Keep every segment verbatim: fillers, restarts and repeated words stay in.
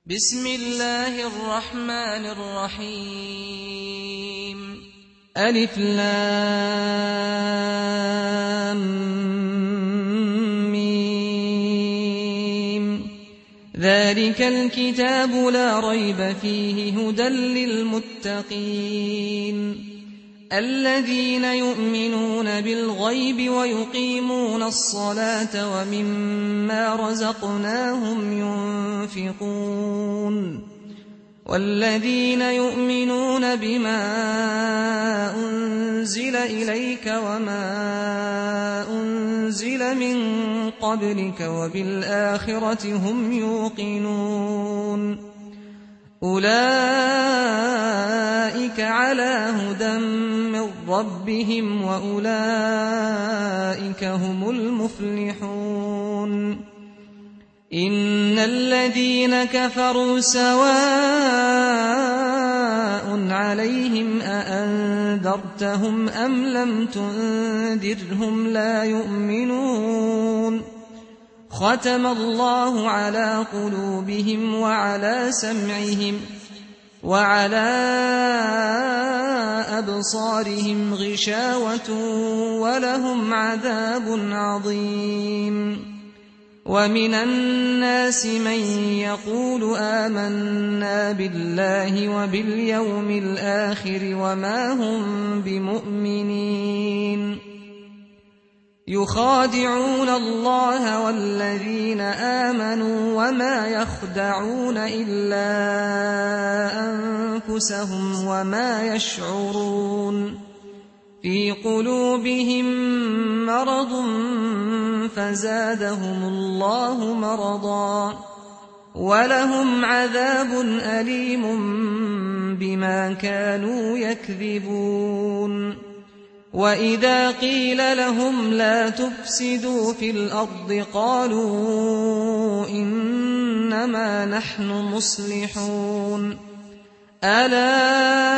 بسم الله الرحمن الرحيم ألف لام ميم ذلك الكتاب لا ريب فيه هدى للمتقين الذين يؤمنون بالغيب ويقيمون الصلاة ومما رزقناهم ينفقون والذين يؤمنون بما أنزل إليك وما أنزل من قبلك وبالآخرة هم يوقنون أولئك على هدى من ربهم وأولئك هم المفلحون إن الذين كفروا سواء عليهم أأنذرتهم أم لم تنذرهم لا يؤمنون ختم الله على قلوبهم وعلى سمعهم وعلى أبصارهم غشاوة ولهم عذاب عظيم ومن الناس من يقول آمنا بالله وباليوم الآخر وما هم بمؤمنين يخادعون الله والذين آمنوا وما يخدعون إلا أنفسهم وما يشعرون في قلوبهم مرض فزادهم الله مرضا ولهم عذاب أليم بما كانوا يكذبون وإذا قيل لهم لا تفسدوا في الأرض قالوا إنما نحن مصلحون ألا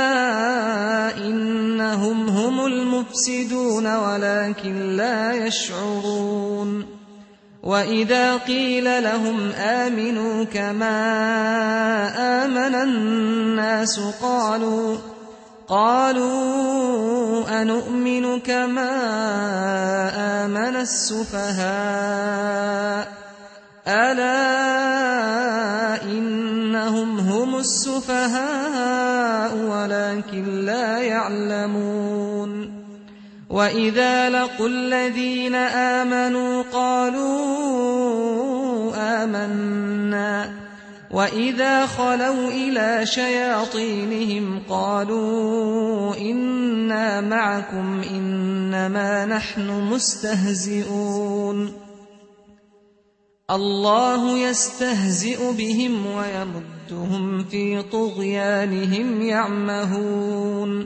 إنهم هم المفسدون ولكن لا يشعرون وإذا قيل لهم آمنوا كما آمن الناس قالوا قالوا أنؤمن كما آمن السفهاء ألا إنهم هم السفهاء ولكن لا يعلمون وإذا لقوا الذين آمنوا قالوا آمنا وإذا خلوا إلى شياطينهم قالوا إنا معكم إنما نحن مستهزئون الله يستهزئ بهم ويمدهم في طغيانهم يعمهون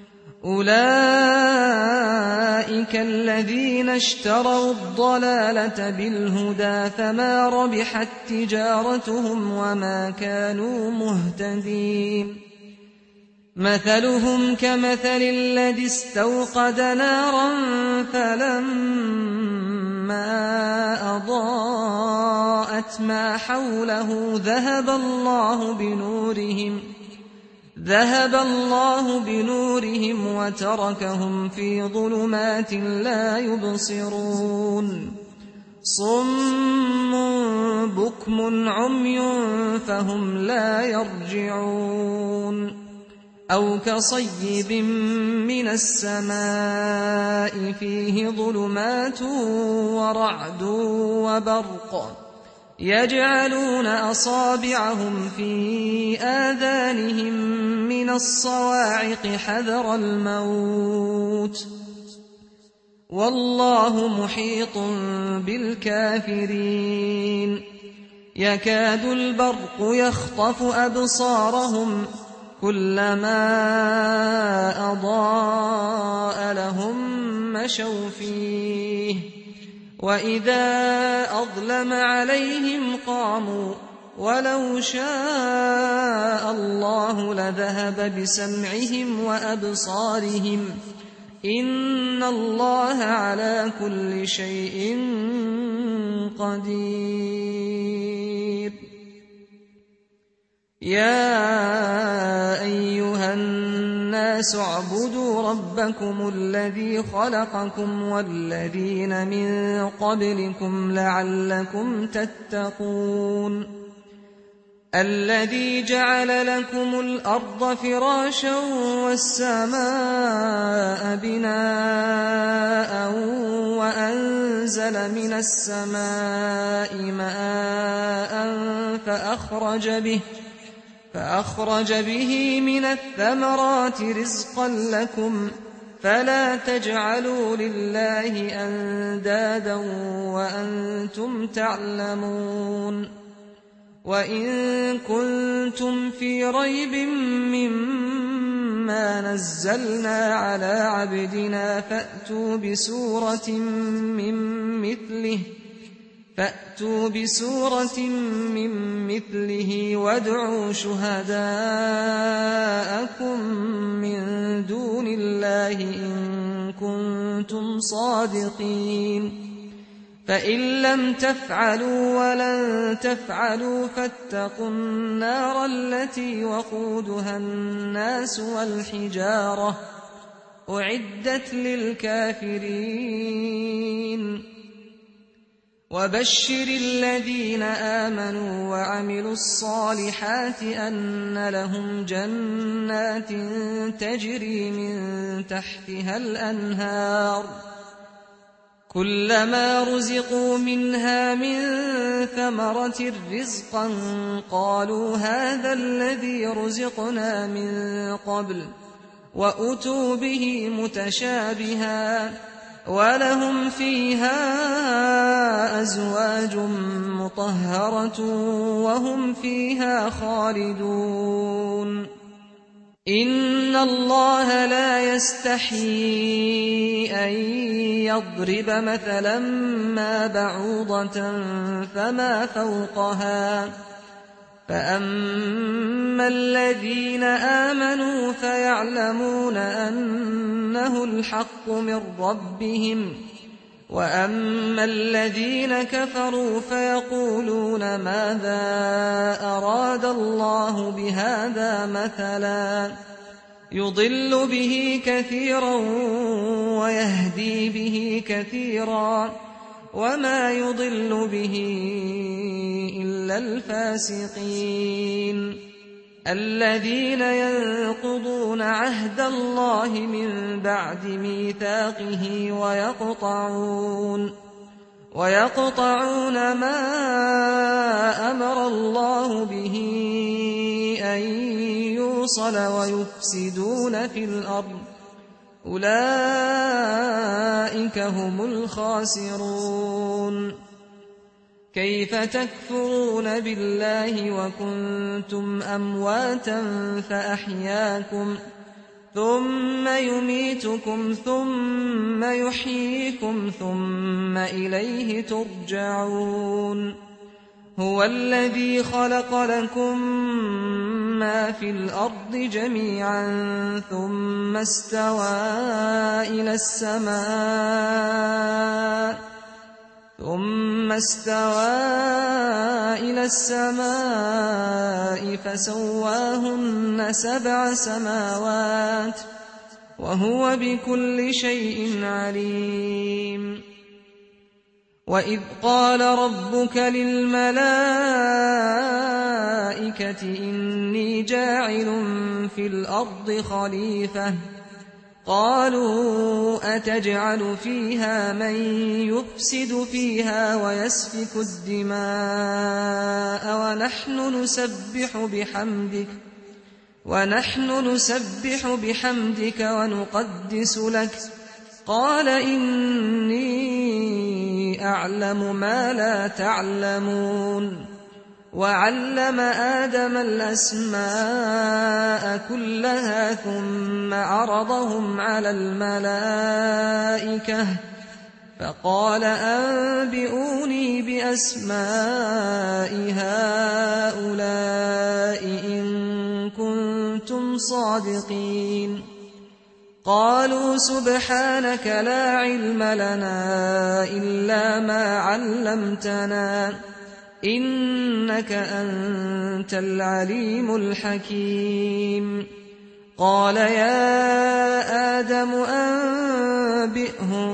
أولئك الذين اشتروا الضلالة بالهدى فما ربحت تجارتهم وما كانوا مهتدين مثلهم كمثل الذي استوقد نارا فلما أضاءت ما حوله ذهب الله بنورهم ذهب الله بنورهم وتركهم في ظلمات لا يبصرون صم بكم عمي فهم لا يرجعون أو كصيب من السماء فيه ظلمات ورعد وبرق يجعلون أصابعهم في آذانهم من الصواعق حذر الموت والله محيط بالكافرين يكاد البرق يخطف أبصارهم كلما أضاء لهم مشوا فيه وإذا أظلم عليهم قاموا ولو شاء الله لذهب بسمعهم وأبصارهم إن الله على كل شيء قدير. يا أيها الناس اعبدوا ربكم الذي خلقكم والذين من قبلكم لعلكم تتقون الذي جعل لكم الأرض فراشا والسماء بناء وأنزل من السماء ماء فأخرج به فأخرج به من الثمرات رزقا لكم فلا تجعلوا لله أندادا وأنتم تعلمون وإن كنتم في ريب مما نزلنا على عبدنا فأتوا بسورة من مثله فأتوا بسورة من مثله وادعوا شهداءكم من دون الله إن كنتم صادقين فإن لم تفعلوا ولن تفعلوا فاتقوا النار التي وقودها الناس والحجارة أعدت للكافرين وبشر الذين آمنوا وعملوا الصالحات أن لهم جنات تجري من تحتها الأنهار كلما رزقوا منها من ثمرة رزقا قالوا هذا الذي رزقنا من قبل وأتوا به متشابها ولهم فيها أزواج مطهرة وهم فيها خالدون إن الله لا يستحيي أن يضرب مثلا ما بعوضة فما فوقها فأما الذين آمنوا فيعلمون أنه الحق من ربهم وأما الذين كفروا فيقولون ماذا أراد الله بهذا مثلا يضل به كثيرا ويهدي به كثيرا وما يضل به إلا الفاسقين الذين ينقضون عهد الله من بعد ميثاقه ويقطعون ويقطعون ما أمر الله به أن يوصل ويفسدون في الأرض أولئك هم الخاسرون كيف تكفرون بالله وكنتم أمواتا فأحياكم ثم يميتكم ثم يحييكم ثم إليه ترجعون هو الذي خلق لكم ما في الأرض جميعا ثم استوى إلى السماء ثم استوى إلى السماء فسواهن سبع سماوات وهو بكل شيء عليم وإذ قال ربك للملائكة إني جاعل في الأرض خليفة قالوا أتجعل فيها من يفسد فيها ويسفك الدماء ونحن نسبح بحمدك ونحن نسبح بحمدك ونقدس لك قال إني أعلم ما لا تعلمون وعلم آدم الأسماء كلها ثم عرضهم على الملائكة فقال أنبئوني بأسماء هؤلاء إن كنتم صادقين قالوا سبحانك لا علم لنا إلا ما علمتنا إنك أنت العليم الحكيم قال يا آدم أنبئهم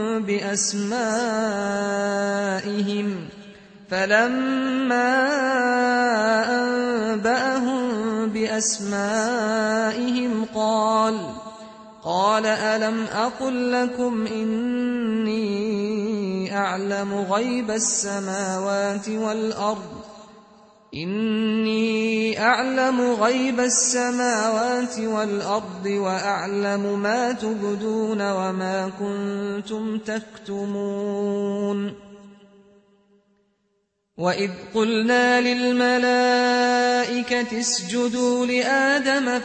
بأسمائهم فلما أنبأهم بأسمائهم قال قال ألم أقل لكم إني أعلم غيب السماوات والأرض إني أعلم غيب السماوات والأرض وأعلم ما تبدون وما كنتم تكتمون وإذ قلنا للملائكة اسجدوا لآدم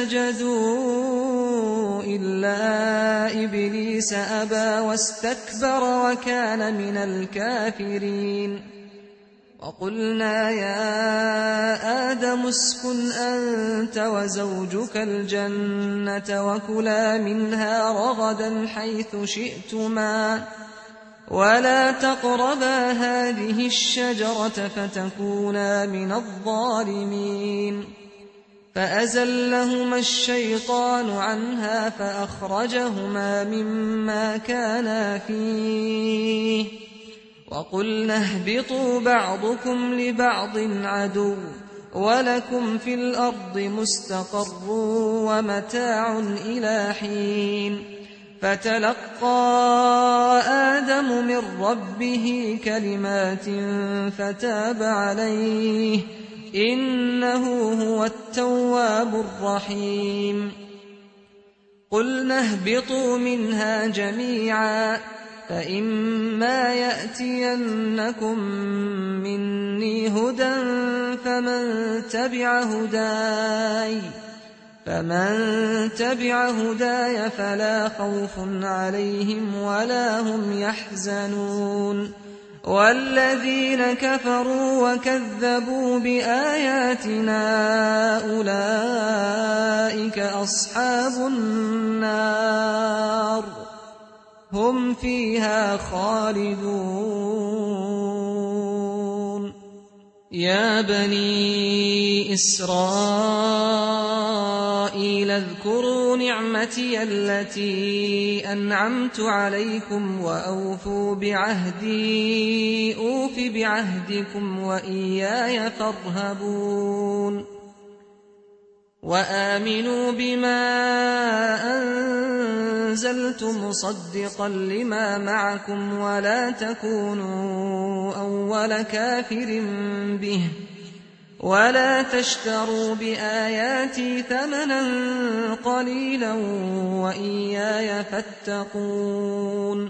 فسجدوا إلا إبليس أبى واستكبر وكان من الكافرين وقلنا يا آدم اسكن أنت وزوجك الجنة وكلا منها رغدا حيث شئتما ولا تقربا هذه الشجرة فتكونا من الظالمين فأزلهما الشيطان عنها فأخرجهما مما كانا فيه وقلنا اهبطوا بعضكم لبعض عدو ولكم في الأرض مستقر ومتاع إلى حين فتلقى آدم من ربه كلمات فتاب عليه إنه هو التواب الرحيم قلنا اهبطوا منها جميعا فإما يأتينكم مني هدى فمن تبع هداي فمن تبع هداي فلا خوف عليهم ولا هم يحزنون والذين كفروا وكذبوا بآياتنا أولئك أصحاب النار هم فيها خالدون يا بني إسرائيل اذكروا نعمتي التي أنعمت عليكم وأوفوا بعهدي أوف بعهدكم وإياي فارهبون وآمنوا بما أنزلت مصدقا لما معكم ولا تكونوا أول كافر به ولا تشتروا بآياتي ثمنا قليلا وإياي فاتقون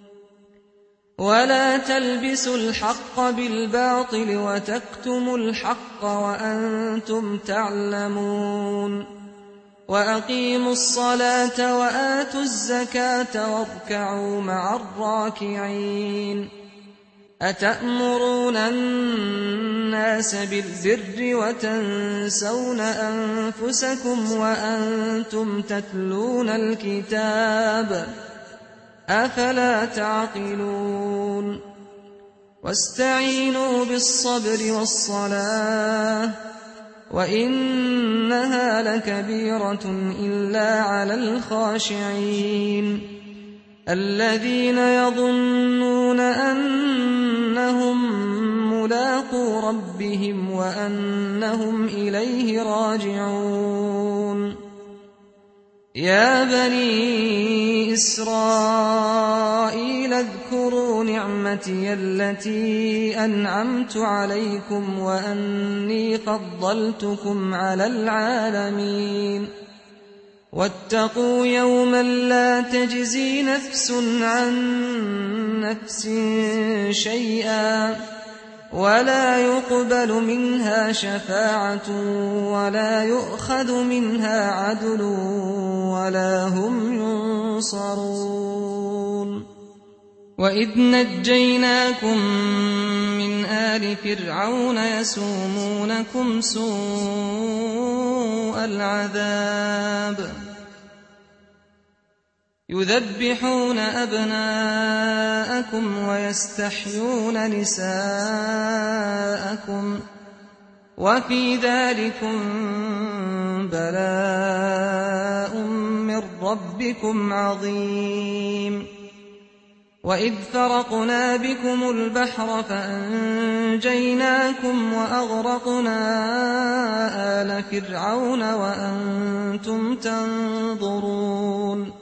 ولا تلبسوا الحق بالباطل وتكتموا الحق وأنتم تعلمون وأقيموا الصلاة وآتوا الزكاة واركعوا مع الراكعين أتأمرون الناس بالبر وتنسون أنفسكم وأنتم تتلون الكتاب أفلا تعقلون واستعينوا بالصبر والصلاة وإنها لكبيرة إلا على الخاشعين الذين يظنون أنهم ملاقو ربهم وأنهم إليه راجعون يا بني إسرائيل اذكروا نعمتي التي أنعمت عليكم وأني فضلتكم على العالمين واتقوا يوما لا تجزي نفس عن نفس شيئا ولا يقبل منها شفاعة ولا يؤخذ منها عدل ولا هم ينصرون وإذ نجيناكم من آل فرعون يسومونكم سوء العذاب يذبحون أبناءكم ويستحيون نساءكم وفي ذلكم بلاء من ربكم عظيم وإذ فرقنا بكم البحر فأنجيناكم وأغرقنا آل فرعون وأنتم تنظرون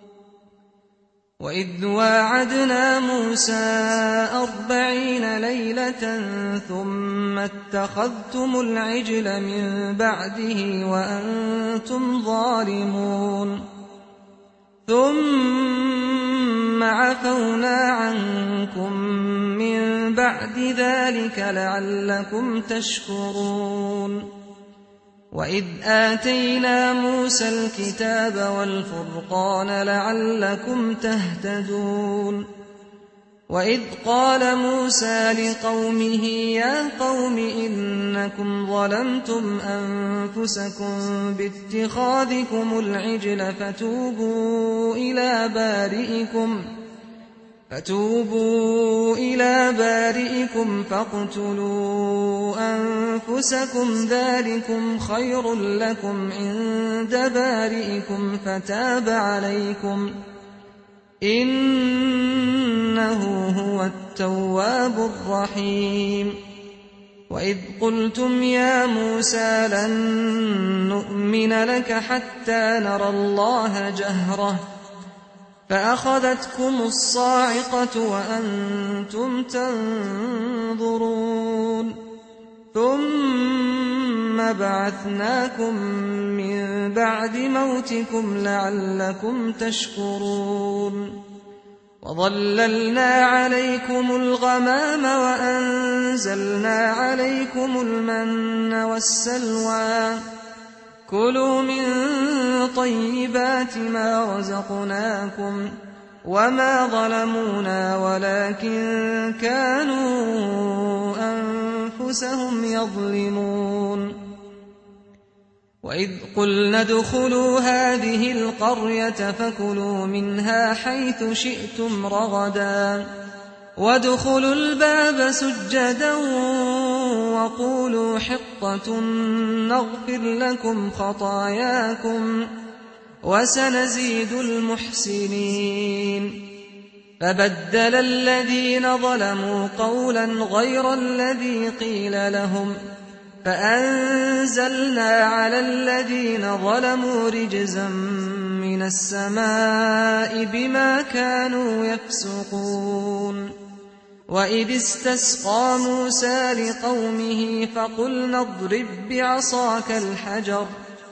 وإذ واعدنا موسى أربعين ليلة ثم اتخذتم العجل من بعده وأنتم ظالمون ثم عفونا عنكم من بعد ذلك لعلكم تشكرون وإذ آتينا موسى الكتاب والفرقان لعلكم تهتدون وإذ قال موسى لقومه يا قوم إنكم ظلمتم أنفسكم باتخاذكم العجل فتوبوا إلى بارئكم فتوبوا إلى بارئكم فاقتلوا أنفسكم ذلكم خير لكم عند بارئكم فتاب عليكم إنه هو التواب الرحيم وإذ قلتم يا موسى لن نؤمن لك حتى نرى الله جهرة فأخذتكم الصاعقة وأنتم تنظرون ثم بعثناكم من بعد موتكم لعلكم تشكرون وظللنا عليكم الغمام وأنزلنا عليكم المن والسلوى كلوا من طيبات ما رزقناكم وما ظلمونا ولكن كانوا أنفسهم يظلمون وإذ قلنا ادخلوا هذه القرية فكلوا منها حيث شئتم رغدا وادخلوا الباب سجدا وقولوا حطة نغفر لكم خطاياكم وسنزيد المحسنين فبدل الذين ظلموا قولا غير الذي قيل لهم فأنزلنا على الذين ظلموا رجزا من السماء بما كانوا يفسقون وإذ استسقى موسى لقومه فقلنا اضرب بعصاك الحجر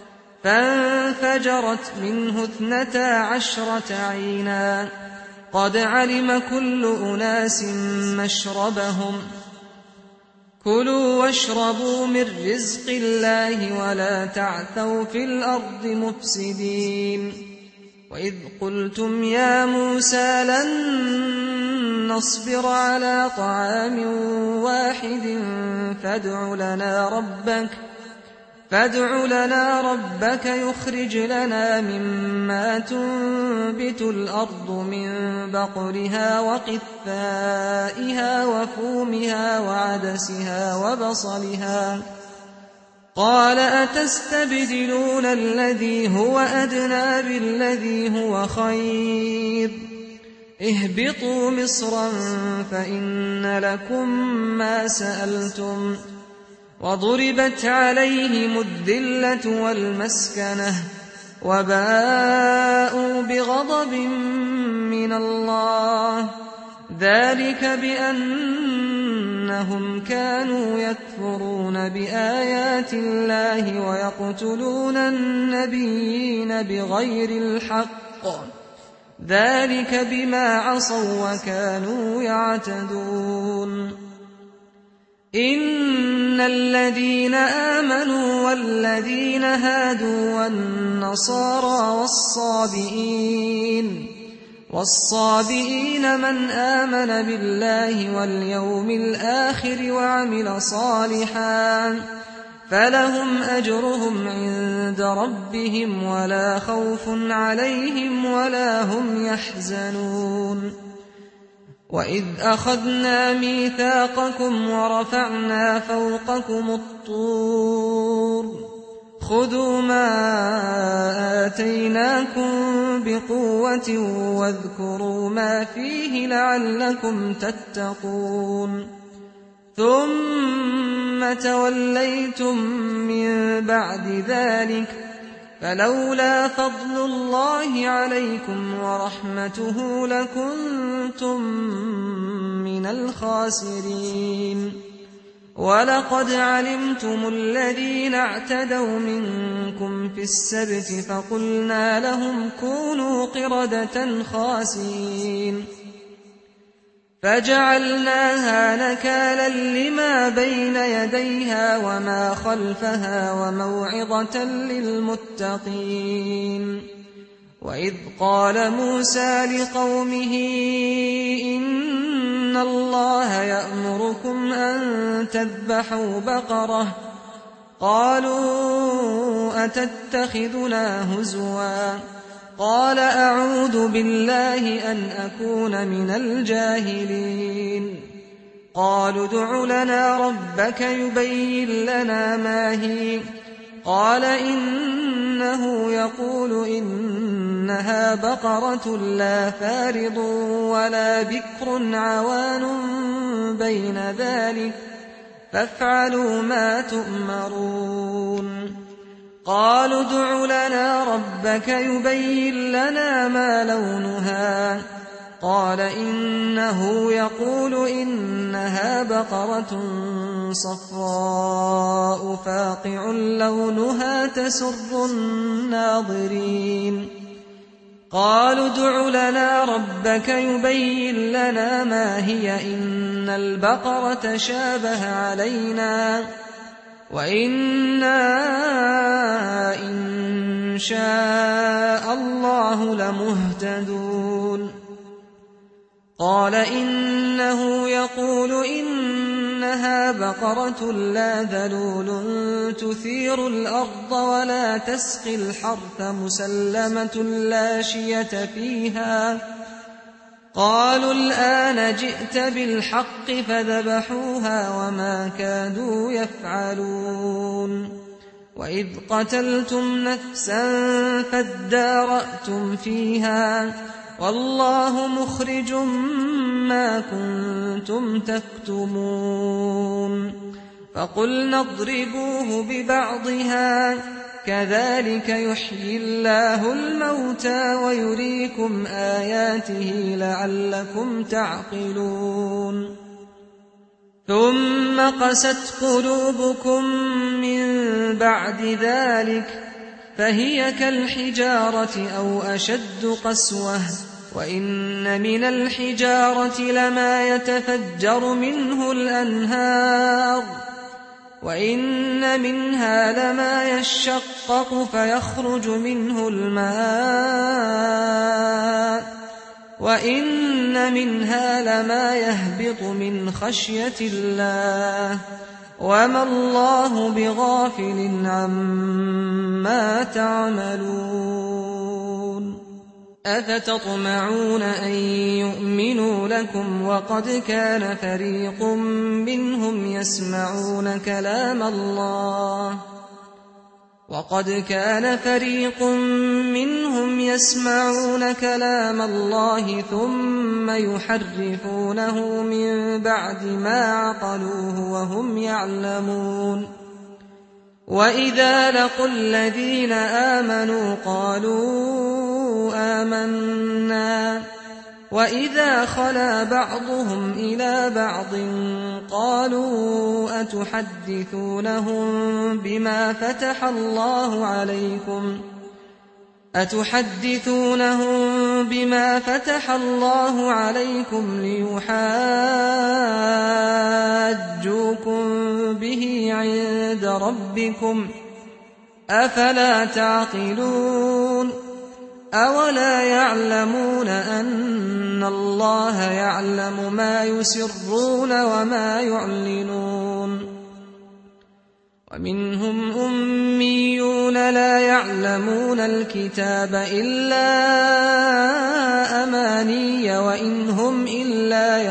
فانفجرت منه اثنتا عشرة عينا قد علم كل أناس مشربهم كلوا واشربوا من رزق الله ولا تعثوا في الأرض مفسدين وإذ قلتم يا موسى لن نصبر على طعام واحد فادع لنا ربك فادع لنا ربك يخرج لنا مما تنبت الأرض من بقرها وقثائها وفومها وعدسها وبصلها قال أتستبدلون الذي هو أدنى بالذي هو خير اهبطوا مصرا فإن لكم ما سألتم وضربت عليهم الذلة والمسكنة وباءوا بغضب من الله ذلك بأنهم كانوا يكفرون بآيات الله ويقتلون النبيين بغير الحق ذلك بما عصوا وكانوا يعتدون إن الذين آمنوا والذين هادوا والنصارى والصابئين والصابئين من آمن بالله واليوم الآخر وعمل صالحا فلهم أجرهم عند ربهم ولا خوف عليهم ولا هم يحزنون وإذ أخذنا ميثاقكم ورفعنا فوقكم الطور خذوا ما آتيناكم بقوة واذكروا ما فيه لعلكم تتقون ثم توليتم من بعد ذلك فلولا فضل الله عليكم ورحمته لكنتم من الخاسرين ولقد علمتم الذين اعتدوا منكم في السبت فقلنا لهم كونوا قردة خاسئين فجعلناها نكالا لما بين يديها وما خلفها وموعظة للمتقين وإذ قال موسى لقومه إن الله يأمركم أن تذبحوا بقرة قالوا أتتخذنا هزوا قال أعوذ بالله أن أكون من الجاهلين قالوا ادع لنا ربك يبين لنا ما هي قال إنه يقول إنها بقرة لا فارض ولا بكر عوان بين ذلك فافعلوا ما تؤمرون قالوا ادع لنا ربك يبين لنا ما لونها قال إنه يقول إنها بقرة صفراء فاقع لونها تسر الناظرين قالوا ادع لنا ربك يبين لنا ما هي إن البقرة شابه علينا وإنا إن شاء الله لمهتدون قال إنه يقول إنها بقرة لا ذلول تثير الأرض ولا تسقي الحرث مسلمة لا شية فيها قالوا الآن جئت بالحق فذبحوها وما كادوا يفعلون وإذ قتلتم نفسا فادارأتم فيها والله مخرج ما كنتم تكتمون فقلنا اضربوه ببعضها كذلك يحيي الله الموتى ويريكم آياته لعلكم تعقلون ثم قست قلوبكم من بعد ذلك فهي كالحجارة أو أشد قسوة وإن من الحجارة لما يتفجر منه الأنهار وإن منها لما يشقق فيخرج منه الماء وإن منها لما يهبط من خشية الله وما الله بغافل عما تعملون أفتطمعون أن يؤمنوا لكم وقد كان فريق منهم يسمعون كلام الله وقد كان فريق منهم يسمعون كلام الله ثم يحرفونه من بعد ما عقلوه وهم يعلمون وإذا لقوا الذين آمنوا قالوا آمنا وإذا خلا بعضهم إلى بعض قالوا أتحدثونهم بما فتح الله عليكم أتحدثونهم بما فتح الله عليكم ليحاجوكم به عند ربكم أفلا تعقلون أولا يعلمون أن الله يعلم ما يسرون وما يعلنون ومنهم أميون لا يعلمون الكتاب إلا أماني وإن هم إلا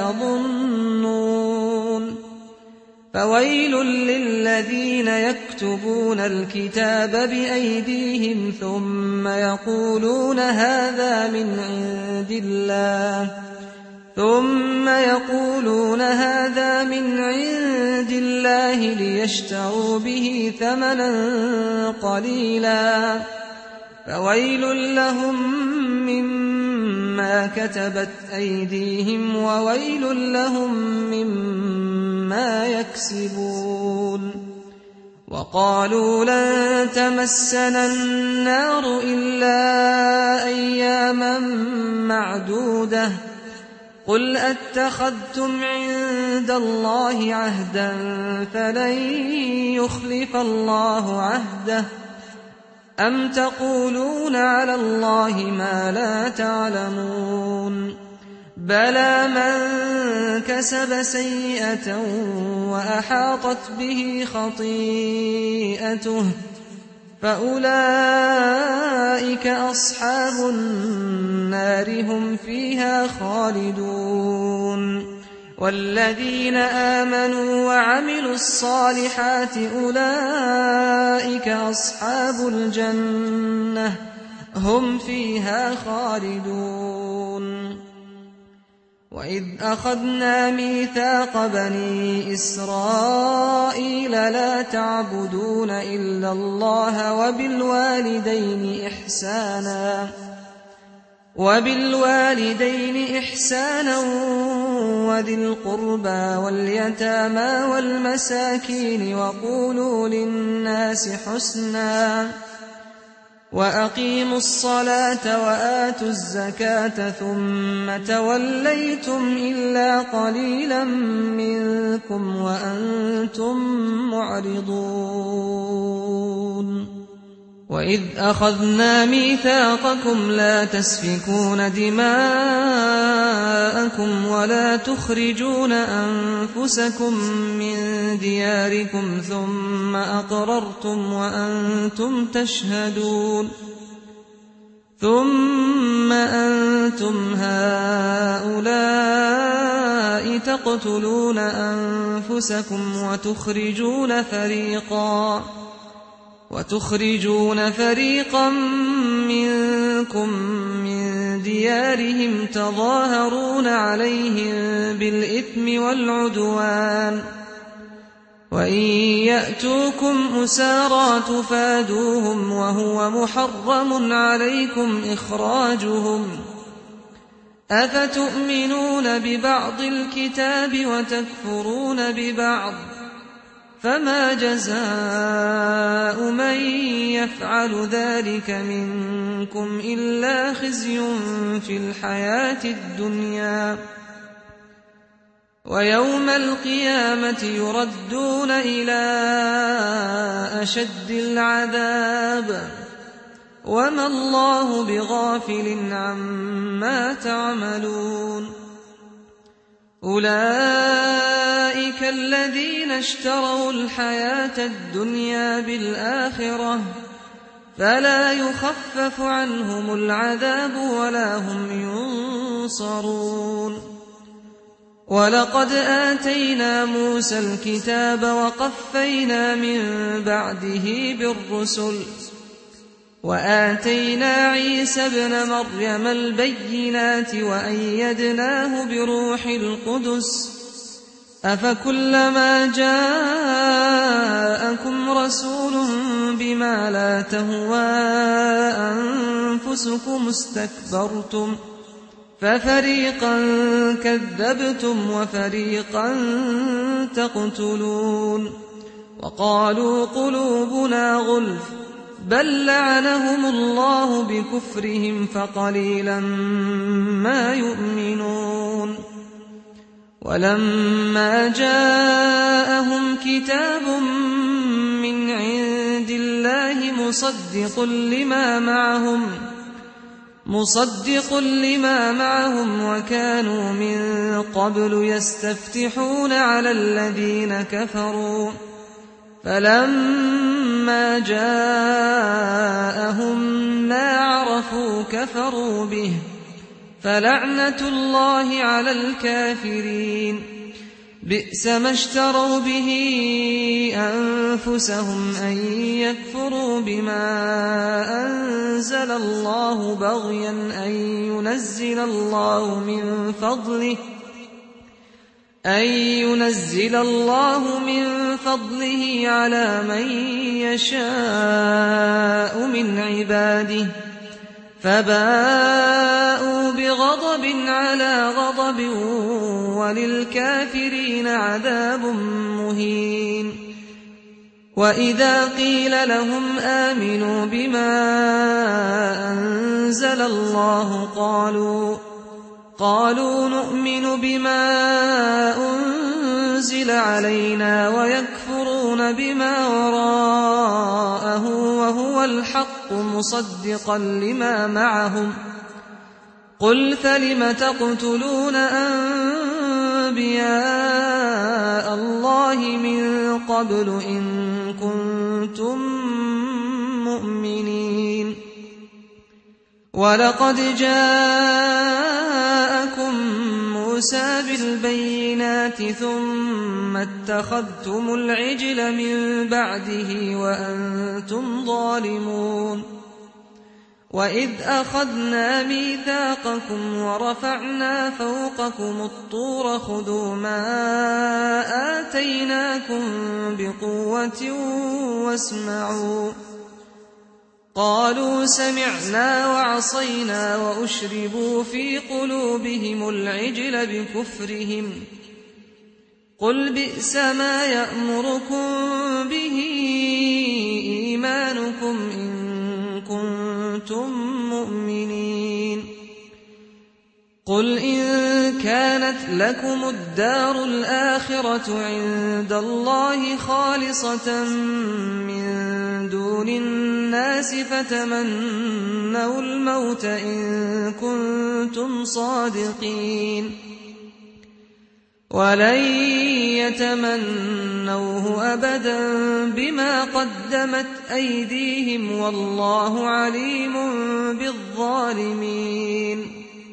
يظنون فويل للذين يكتبون الكتاب بأيديهم ثم يقولون هذا من عند الله ثم يقولون هذا من عند الله ليشتروا به ثمنا قليلا فويل لهم مما كتبت أيديهم وويل لهم مما يكسبون وقالوا لن تمسنا النار إلا أياما معدودة قل أتخذتم عند الله عهدا فلن يخلف الله عهده أم تقولون على الله ما لا تعلمون بلى من كسب سيئة وأحاطت به خطيئته فأولئك أصحاب النار هم فيها خالدون والذين آمنوا وعملوا الصالحات أولئك أصحاب الجنة هم فيها خالدون وإذ أخذنا ميثاق بني إسرائيل لا تعبدون إلا الله وبالوالدين إحسانا وبالوالدين إحسانا وذي القربى واليتامى والمساكين وقولوا للناس حسنا وأقيموا الصلاة وآتوا الزكاة ثم توليتم إلا قليلا منكم وأنتم معرضون وإذ أخذنا ميثاقكم لا تسفكون دماءكم ولا تخرجون أنفسكم من دياركم ثم أقررتم وأنتم تشهدون ثم أنتم هؤلاء تقتلون أنفسكم وتخرجون فريقا وتخرجون فريقا منكم من ديارهم تظاهرون عليهم بالإثم والعدوان وإن يأتوكم أسارى تفادوهم وهو محرم عليكم إخراجهم أفتؤمنون ببعض الكتاب وتكفرون ببعض فما جزاء من يفعل ذلك منكم إلا خزي في الحياة الدنيا ويوم القيامة يردون إلى أشد العذاب وما الله بغافل عما تعملون أولئك الذين اشتروا الحياة الدنيا بالآخرة فلا يخفف عنهم العذاب ولا هم ينصرون ولقد آتينا موسى الكتاب وقفينا من بعده بالرسل وآتينا عيسى ابن مريم البينات وأيدناه بروح القدس أفكلما جاءكم رسول بما لا تهوى أنفسكم استكبرتم ففريقا كذبتم وفريقا تقتلون وقالوا قلوبنا غلف بل لعنهم الله بكفرهم فقليلا ما يؤمنون ولما جاءهم كتاب من عند الله مصدق لما معهم مصدق لما معهم وكانوا من قبل يستفتحون على الذين كفروا فلما جاءهم ما عرفوا كفروا به فلعنة الله على الكافرين بئس ما اشتروا به أنفسهم أن يكفروا بما أنزل الله بغيا أن ينزل الله من فضله أن ينزل الله من فضله على من يشاء من عباده فباءوا بغضب على غضب وللكافرين عذاب مهين. وإذا قيل لهم آمنوا بما أنزل الله قالوا قالوا نؤمن بما أنزل علينا ويكفرون بما وراءه وهو الحق مصدقا لما معهم قل فلم تقتلون أنبياء الله من قبل إن كنتم مؤمنين ولقد جاءكم موسى بالبينات ثم اتخذتم العجل من بعده وأنتم ظالمون وإذ أخذنا ميثاقكم ورفعنا فوقكم الطور خذوا ما آتيناكم بقوة واسمعوا قالوا سمعنا وعصينا وأشربوا في قلوبهم العجل بكفرهم قل بئس ما يأمركم به إيمانكم إن كنتم مؤمنين قل إن كانت لكم الدار الآخرة عند الله خالصة من دون الناس فتمنوا الموت إن كنتم صادقين ولن يتمنوه أبدا بما قدمت أيديهم والله عليم بالظالمين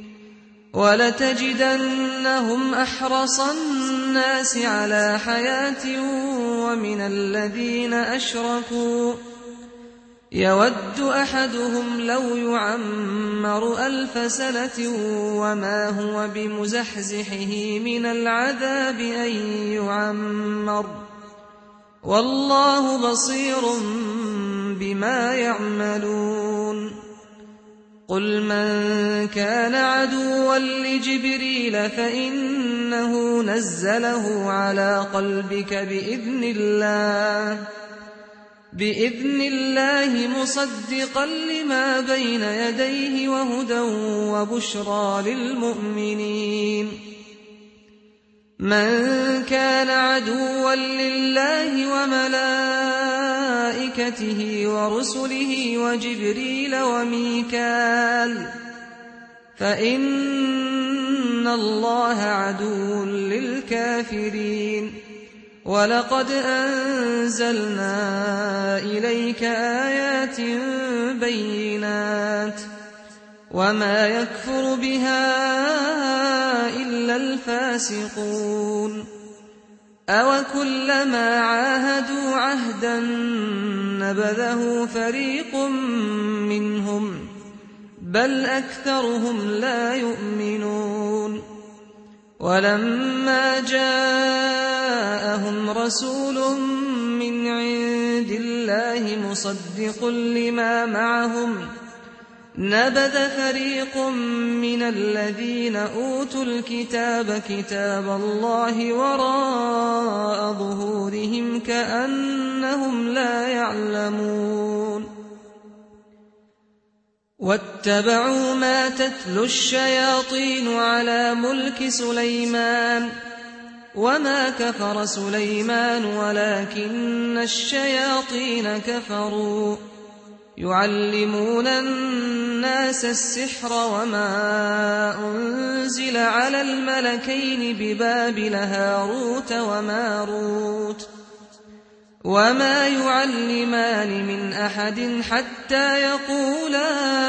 ولتجدنهم أحرص الناس على حياة ومن الذين أشركوا يود أحدهم لو يعمر ألف سنة وما هو بمزحزحه من العذاب أن يعمر والله بصير بما يعملون قل من كان عدوا لجبريل فإنه نزله على قلبك بإذن الله بإذن الله مصدقا لما بين يديه وهدى وبشرى للمؤمنين من كان عدوا لله وملائكته ورسله وجبريل وميكال فإن الله عدو للكافرين ولقد أنزلنا إليك آيات بينات وما يكفر بها إلا الفاسقون أوكلما عاهدوا عهدا نبذه فريق منهم بل أكثرهم لا يؤمنون ولما جاءهم رسول من عند الله مصدق لما معهم نبذ فريق من الذين أوتوا الكتاب كتاب الله وراء ظهورهم كأنهم لا يعلمون واتبعوا ما تتلو الشياطين على ملك سليمان وما كفر سليمان ولكن الشياطين كفروا يعلمون الناس السحر وما أنزل على الملكين ببابل هاروت وماروت وما يعلمان من أحد حتى يقولا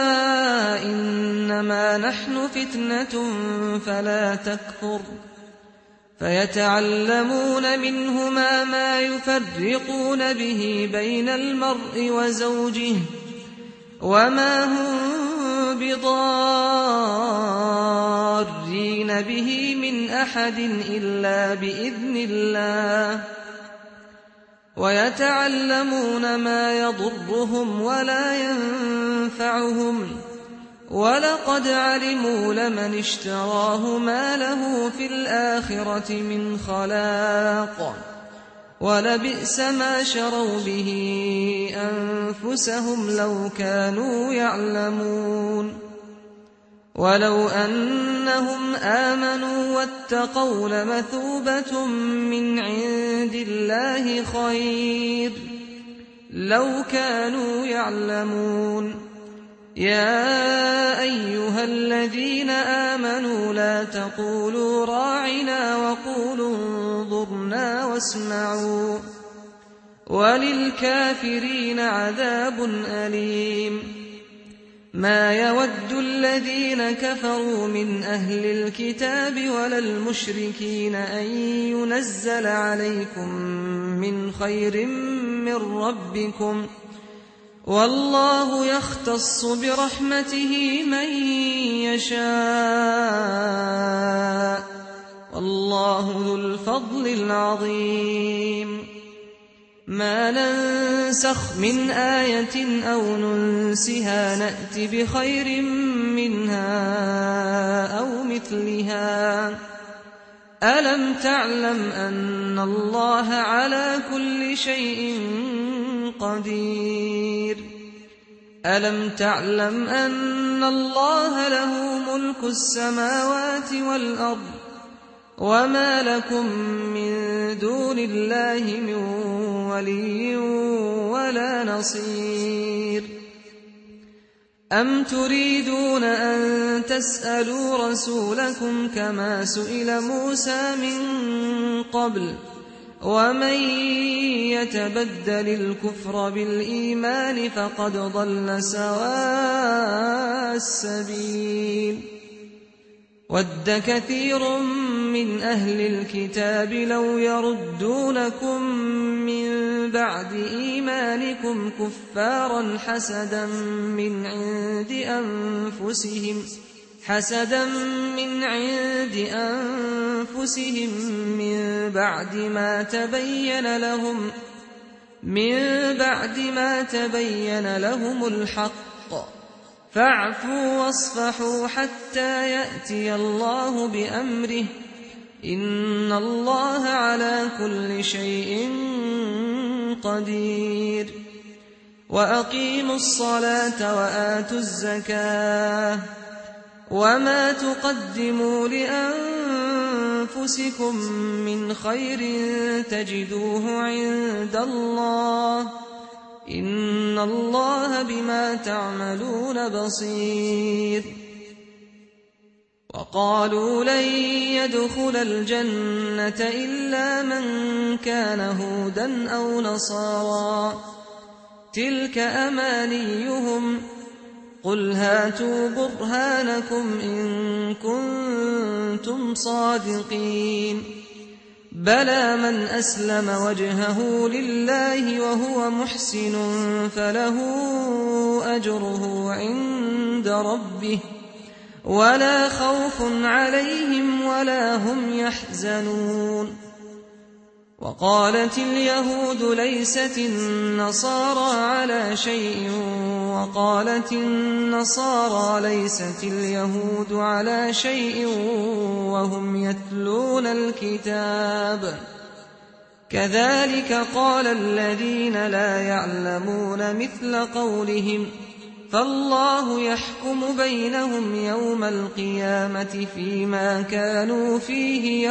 إنما نحن فتنة فلا تكفر فيتعلمون منهما ما يفرقون به بين المرء وزوجه وما هم بضارين به من أحد إلا بإذن الله ويتعلمون ما يضرهم ولا ينفعهم ولقد علموا لمن اشتراه ما له في الآخرة من خلاق ولبئس ما شروا به أنفسهم لو كانوا يعلمون ولو أنهم آمنوا واتقوا لمثوبة من عند الله خير لو كانوا يعلمون يا أيها الذين آمنوا لا تقولوا راعنا وقولوا انظرنا واسمعوا وللكافرين عذاب أليم ما يود الذين كفروا من أهل الكتاب ولا المشركين أن ينزل عليكم من خير من ربكم والله يختص برحمته من يشاء والله ذو الفضل العظيم ما ننسخ من آية أو ننسها نأت بخير منها أو مثلها ألم تعلم أن الله على كل شيء قدير ألم تعلم أن الله له ملك السماوات والأرض وما لكم من دون الله من ولي ولا نصير أم تريدون أن تسألوا رسولكم كما سئل موسى من قبل ومن يتبدل الكفر بالإيمان فقد ضل سواء السبيل ود كثير من أهل الكتاب لو يردونكم من بعد إيمانكم كفارا حسدا من عند أنفسهم حسدا من عند أنفسهم من بعد ما تبين لهم من بعد ما تبين لهم الحق فاعفوا واصفحوا حتى يأتي الله بأمره إن الله على كل شيء قدير وأقيموا الصلاة وآتوا الزكاة وما تقدموا لأنفسكم من خير تجدوه عند الله إن الله بما تعملون بصير وقالوا لن يدخل الجنة إلا من كان هودا أو نصارى تلك أمانيهم قل هاتوا برهانكم إن كنتم صادقين بلى من أسلم وجهه لله وهو محسن فله أجره عند ربه ولا خوف عليهم ولا هم يحزنون وقالت اليهود ليست النصارى على شيء وقالت النصارى ليست اليهود على شيء وهم يتلون الكتاب كذلك قال الذين لا يعلمون مثل قولهم فالله يحكم بينهم يوم القيامة فيما كانوا فيه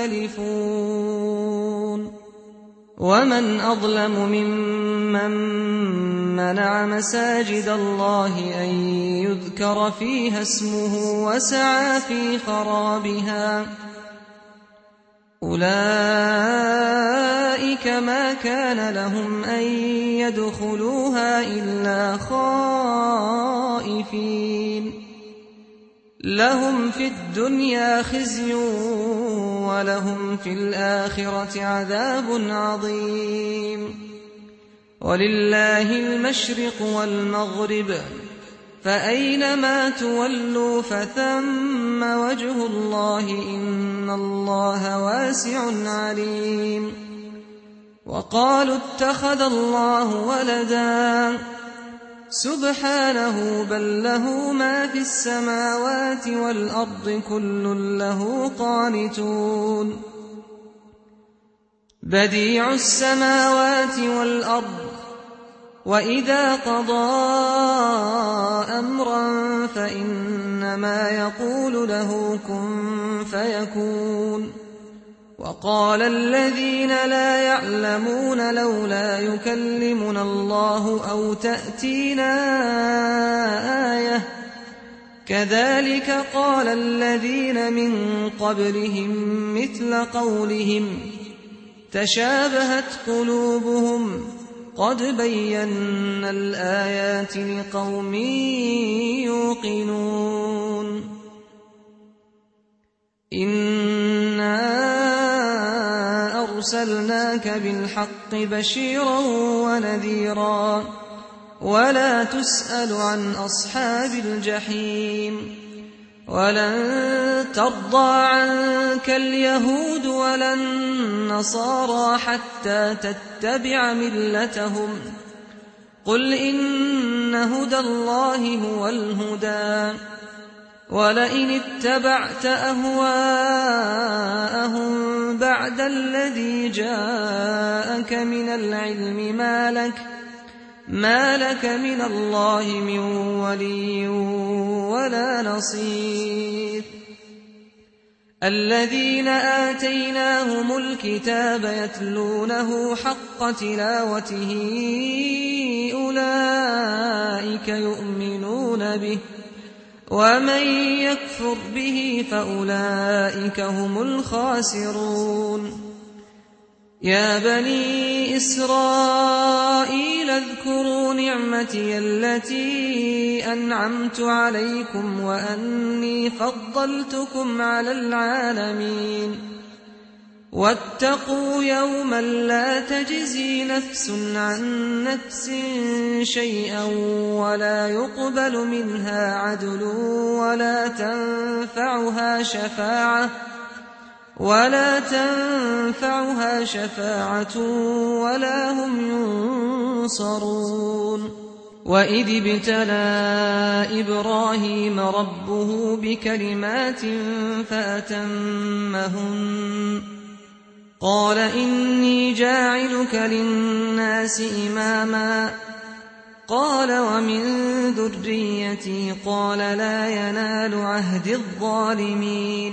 يختلفون ومن أظلم ممن منع مساجد الله أن يذكر فيها اسمه وسعى في خرابها أولئك ما كان لهم أن يدخلوها إلا خائفين لهم في الدنيا خزي ولهم في الآخرة عذاب عظيم ولله المشرق والمغرب فأينما تولوا فثم وجه الله إن الله واسع عليم وقالوا اتخذ الله ولدا سبحانه بل له ما في السماوات والأرض كل له قانتون بديع السماوات والأرض وإذا قضى أمرا فإنما يقول له كن فيكون وقال الذين لا يعلمون لولا يكلمنا الله أو تأتينا آية كذلك قال الذين من قبلهم مثل قولهم تشابهت قلوبهم قد بينا الآيات لقوم يوقنون إنا أرسلناك بالحق بشيرا ونذيرا ولا تسأل عن أصحاب الجحيم ولن ترضى عنك اليهود ولا النصارى حتى تتبع ملتهم قل إن هدى الله هو الهدى ولئن اتبعت أهواءهم بعد الذي جاءك من العلم ما لك ما لك من الله من ولي ولا نصير الذين آتيناهم الكتاب يتلونه حق تلاوته أولئك يؤمنون به ومن يكفر به فأولئك هم الخاسرون يا بني إسرائيل اذكروا نعمتي التي أنعمت عليكم وأني فضلتكم على العالمين واتقوا يوما لا تجزي نفس عن نفس شيئا ولا يقبل منها عدل ولا تنفعها شفاعة ولا تنفعها شفاعة ولا هم ينصرون وإذ ابتلى إبراهيم ربه بكلمات فأتمهن قال إني جاعلك للناس إماما قال ومن ذريتي قال لا ينال عهد الظالمين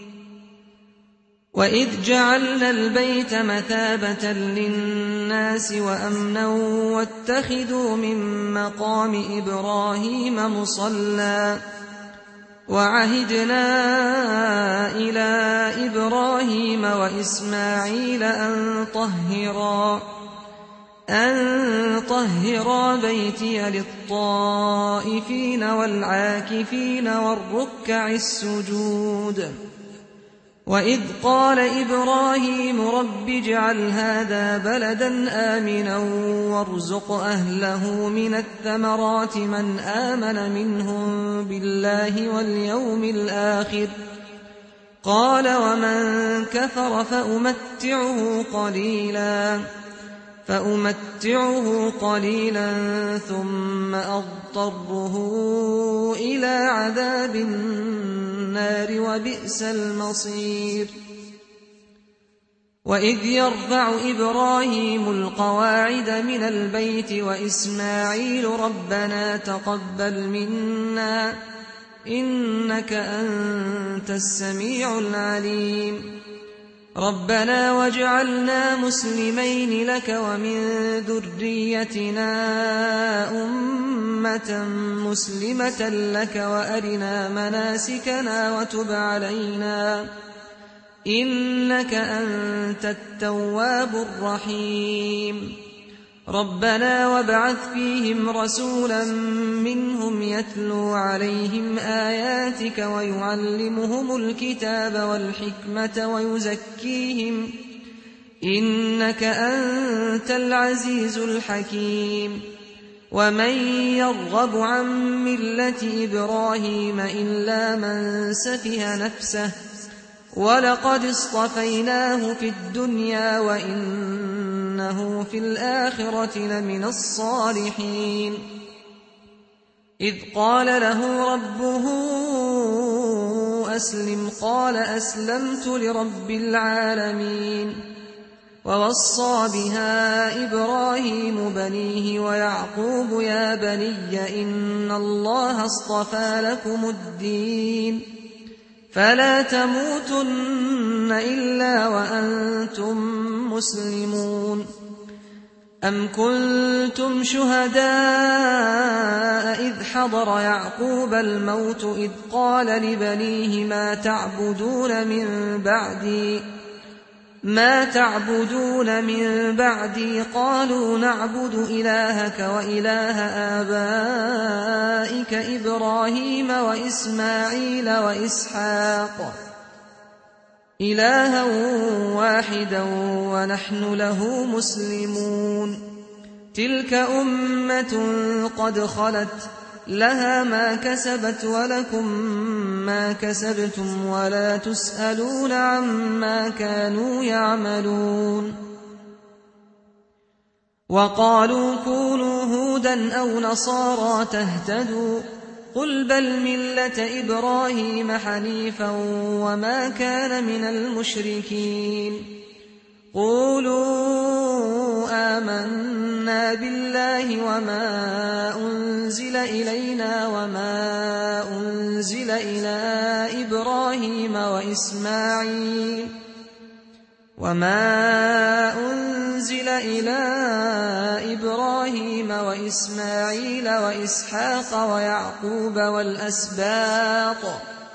وإذ جعلنا البيت مثابة للناس وأمنا واتخذوا من مقام إبراهيم مصلى وعهدنا إلى إبراهيم وإسماعيل أن طهرا أن طهرا بيتي للطائفين والعاكفين والركع السجود وإذ قال إبراهيم رب اجعل هذا بلدا آمنا وارزق أهله من الثمرات من آمن منهم بالله واليوم الآخر قال ومن كفر فأمتعه قليلا فأمتعه قليلا ثم أضطره إلى عذاب النار وبئس المصير وإذ يرفع إبراهيم القواعد من البيت وإسماعيل ربنا تقبل منا إنك أنت السميع العليم ربنا واجعلنا مسلمين لك ومن ذريتنا أمة مسلمة لك وأرنا مناسكنا وتب علينا إنك أنت التواب الرحيم ربنا وابعث فيهم رسولا منهم يتلو عليهم آياتك ويعلمهم الكتاب والحكمة ويزكيهم إنك أنت العزيز الحكيم ومن يرغب عن ملة إبراهيم إلا من سفه نفسه ولقد اصطفيناه في الدنيا وإنه في الآخرة لمن الصالحين إذ قال له ربه أسلم قال أسلمت لرب العالمين ووصى بها إبراهيم بنيه ويعقوب يا بني إن الله اصطفى لكم الدين فلا تموتن إلا وأنتم مسلمون أم كنتم شهداء إذ حضر يعقوب الموت إذ قال لبنيه ما تعبدون من بعدي ما تعبدون من بعدي قالوا نعبد إلهك وإله آبائك إبراهيم وإسماعيل وإسحاق إلها واحدا ونحن له مسلمون تلك أمة قد خلت لها ما كسبت ولكم ما كسبتم ولا تسألون عما كانوا يعملون وقالوا كونوا هودا أو نصارى تهتدوا قل بل ملة إبراهيم حنيفا وما كان من المشركين قولوا آمنا بالله وما أنزل إلينا وما أنزل إلى إبراهيم وإسماعيل وما أنزل إلى إبراهيم وإسماعيل وإسحاق ويعقوب والأسباط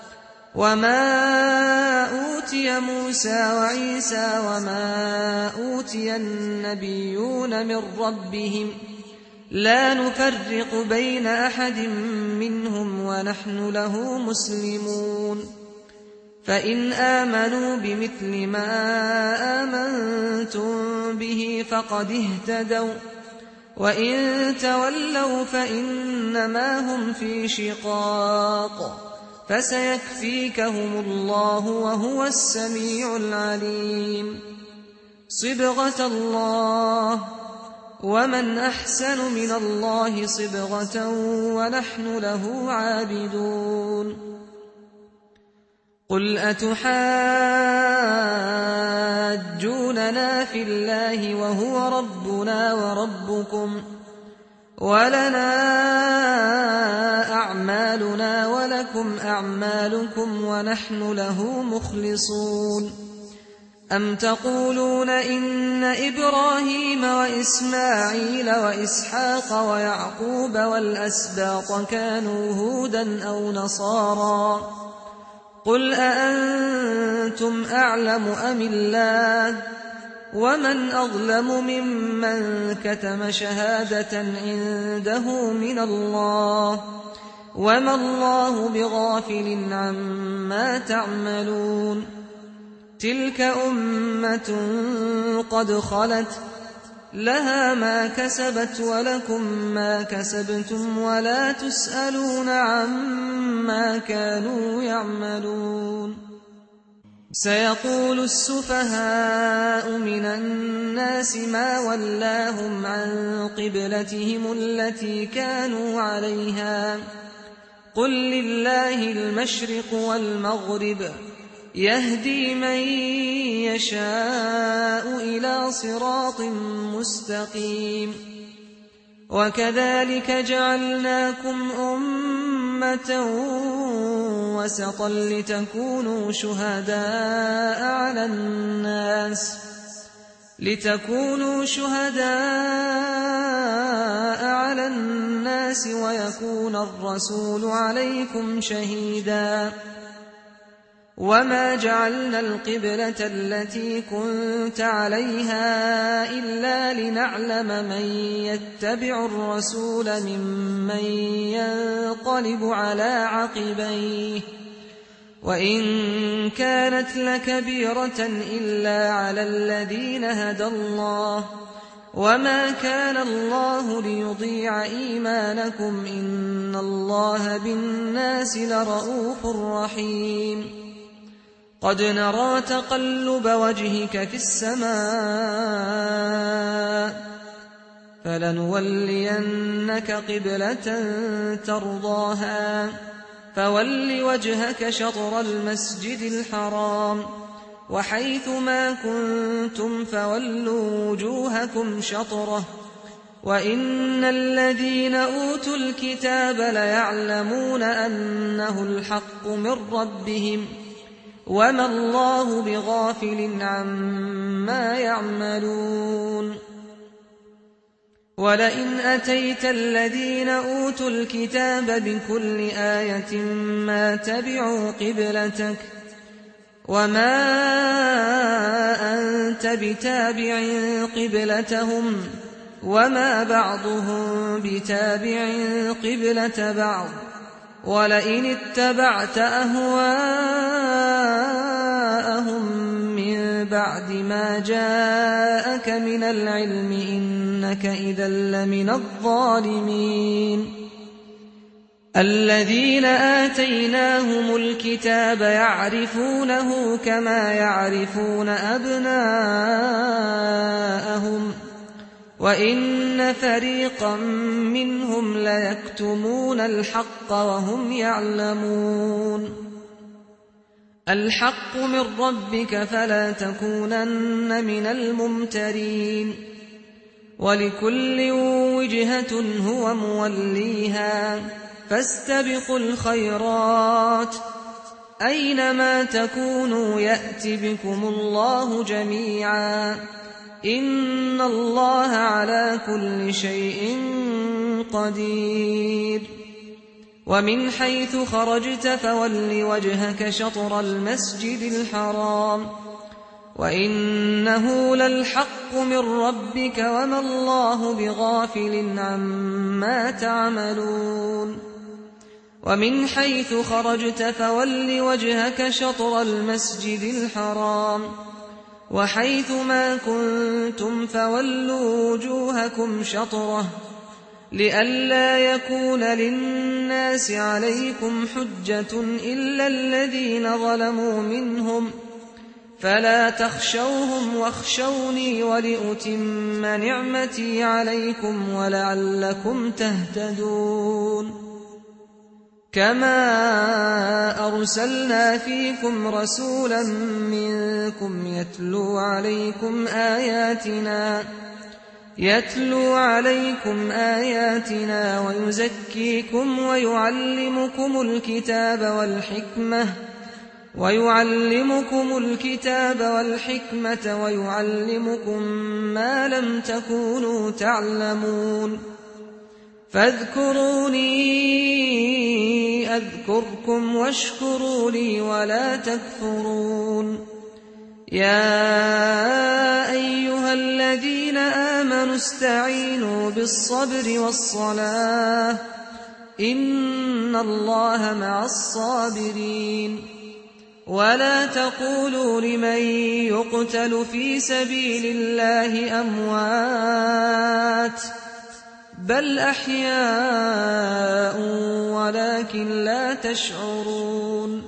وما أوتي موسى وعيسى وما أوتي النبيون من ربهم لا نفرق بين أحد منهم ونحن له مسلمون فإن آمنوا بمثل ما آمنتم به فقد اهتدوا وإن تولوا فإنما هم في شقاق فسيكفيكهم الله وهو السميع العليم صبغة الله ومن أحسن من الله صبغة ونحن له عابدون قل أتحاجوننا في الله وهو ربنا وربكم ولنا أعمالنا ولكم أعمالكم ونحن له مخلصون أم تقولون إن إبراهيم وإسماعيل وإسحاق ويعقوب والأسباط كانوا هودا أو نصارى قل أأنتم أعلم أم الله ومن أظلم ممن كتم شهادة عنده من الله وما الله بغافل عما تعملون تلك أمة قد خلت لها ما كسبت ولكم ما كسبتم ولا تسألون عما كانوا يعملون سيقول السفهاء من الناس ما ولاهم عن قبلتهم التي كانوا عليها قل لله المشرق والمغرب يهدي من يشاء إلى صراط مستقيم وكذلك جعلناكم أمة وسطا لتكونوا شهداء على الناس لتكونوا شهداء على الناس ويكون الرسول عليكم شهيدا وما جعلنا القبلة التي كنت عليها إلا لنعلم من يتبع الرسول ممن ينقلب على عقبيه وإن كانت لكبيرة إلا على الذين هدى الله وما كان الله ليضيع إيمانكم إن الله بالناس لرءوف رحيم قد نرى تقلب وجهك في السماء فلنولينك قبلة ترضاها فول وجهك شطر المسجد الحرام وحيث ما كنتم فولوا وجوهكم شطره وإن الذين أوتوا الكتاب ليعلمون أنه الحق من ربهم وما الله بغافل عما يعملون ولئن أتيت الذين أوتوا الكتاب بكل آية ما تبعوا قبلتك وما أنت بتابع قبلتهم وما بعضهم بتابع قبلة بعض ولئن اتبعت أهواءهم من بعد ما جاءك من العلم إنك إذا لمن الظالمين الذين آتيناهم الكتاب يعرفونه كما يعرفون أبناءهم وإن فريقا منهم ليكتمون الحق وهم يعلمون الحق من ربك فلا تكونن من الممترين ولكل وجهة هو موليها فاستبقوا الخيرات أينما تكونوا يأت بكم الله جميعا إن الله على كل شيء قدير ومن حيث خرجت فول وجهك شطر المسجد الحرام وإنه للحق من ربك وما الله بغافل عما تعملون ومن حيث خرجت فول وجهك شطر المسجد الحرام وحيث ما كنتم فولوا وجوهكم شطره لئلا يكون للناس عليكم حجة إلا الذين ظلموا منهم فلا تخشوهم واخشوني ولأتم نعمتي عليكم ولعلكم تهتدون كما أرسلنا فيكم رسولا منكم يتلو عليكم آياتنا يتلو عليكم آياتنا ويزكيكم ويعلمكم الكتاب والحكمة ويعلمكم الكتاب والحكمة ويعلمكم ما لم تكونوا تعلمون فاذكروني أذكركم واشكروا لي ولا تكفرون يا أيها الذين آمنوا استعينوا بالصبر والصلاة إن الله مع الصابرين ولا تقولوا لمن يقتل في سبيل الله أموات بل أحياء ولكن لا تشعرون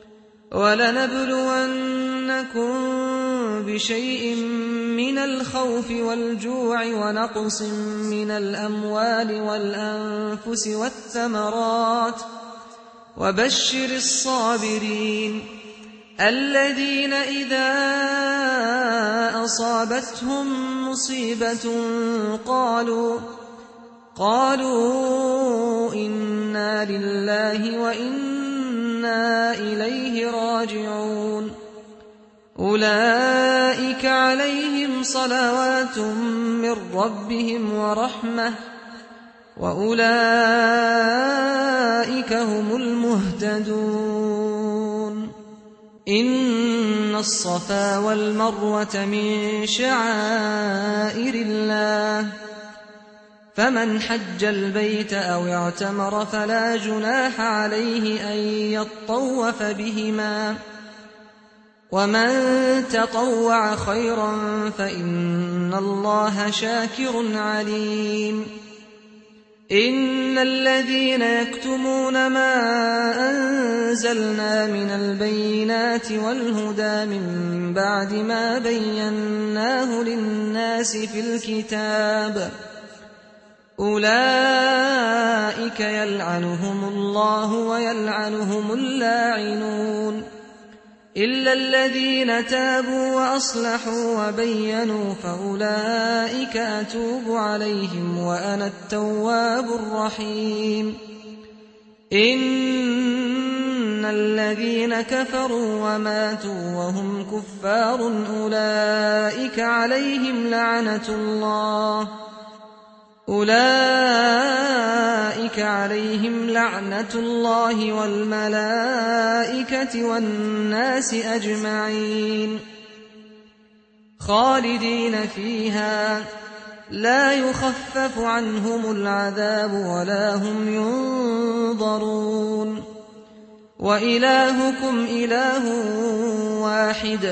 ولنبلونكم بشيء من الخوف والجوع ونقص من الأموال والأنفس والثمرات وبشر الصابرين الذين إذا أصابتهم مصيبة قالوا قالوا إنا لله وإنا إليه راجعون أولئك عليهم صلوات من ربهم ورحمة وأولئك هم المهتدون إن الصفا والمروة من شعائر الله فمن حج البيت أو اعتمر فلا جناح عليه أن يطوف بهما ومن تطوع خيرا فإن الله شاكر عليم إن الذين يكتمون ما أنزلنا من البينات والهدى من بعد ما بيناه للناس في الكتاب أولئك يلعنهم الله ويلعنهم اللاعنون إلا الذين تابوا وأصلحوا وبينوا فأولئك أتوب عليهم وأنا التواب الرحيم إن الذين كفروا وماتوا وهم كفار أولئك عليهم لعنة الله أولئك عليهم لعنة الله والملائكة والناس أجمعين خالدين فيها لا يخفف عنهم العذاب ولا هم ينظرون وإلهكم إله واحد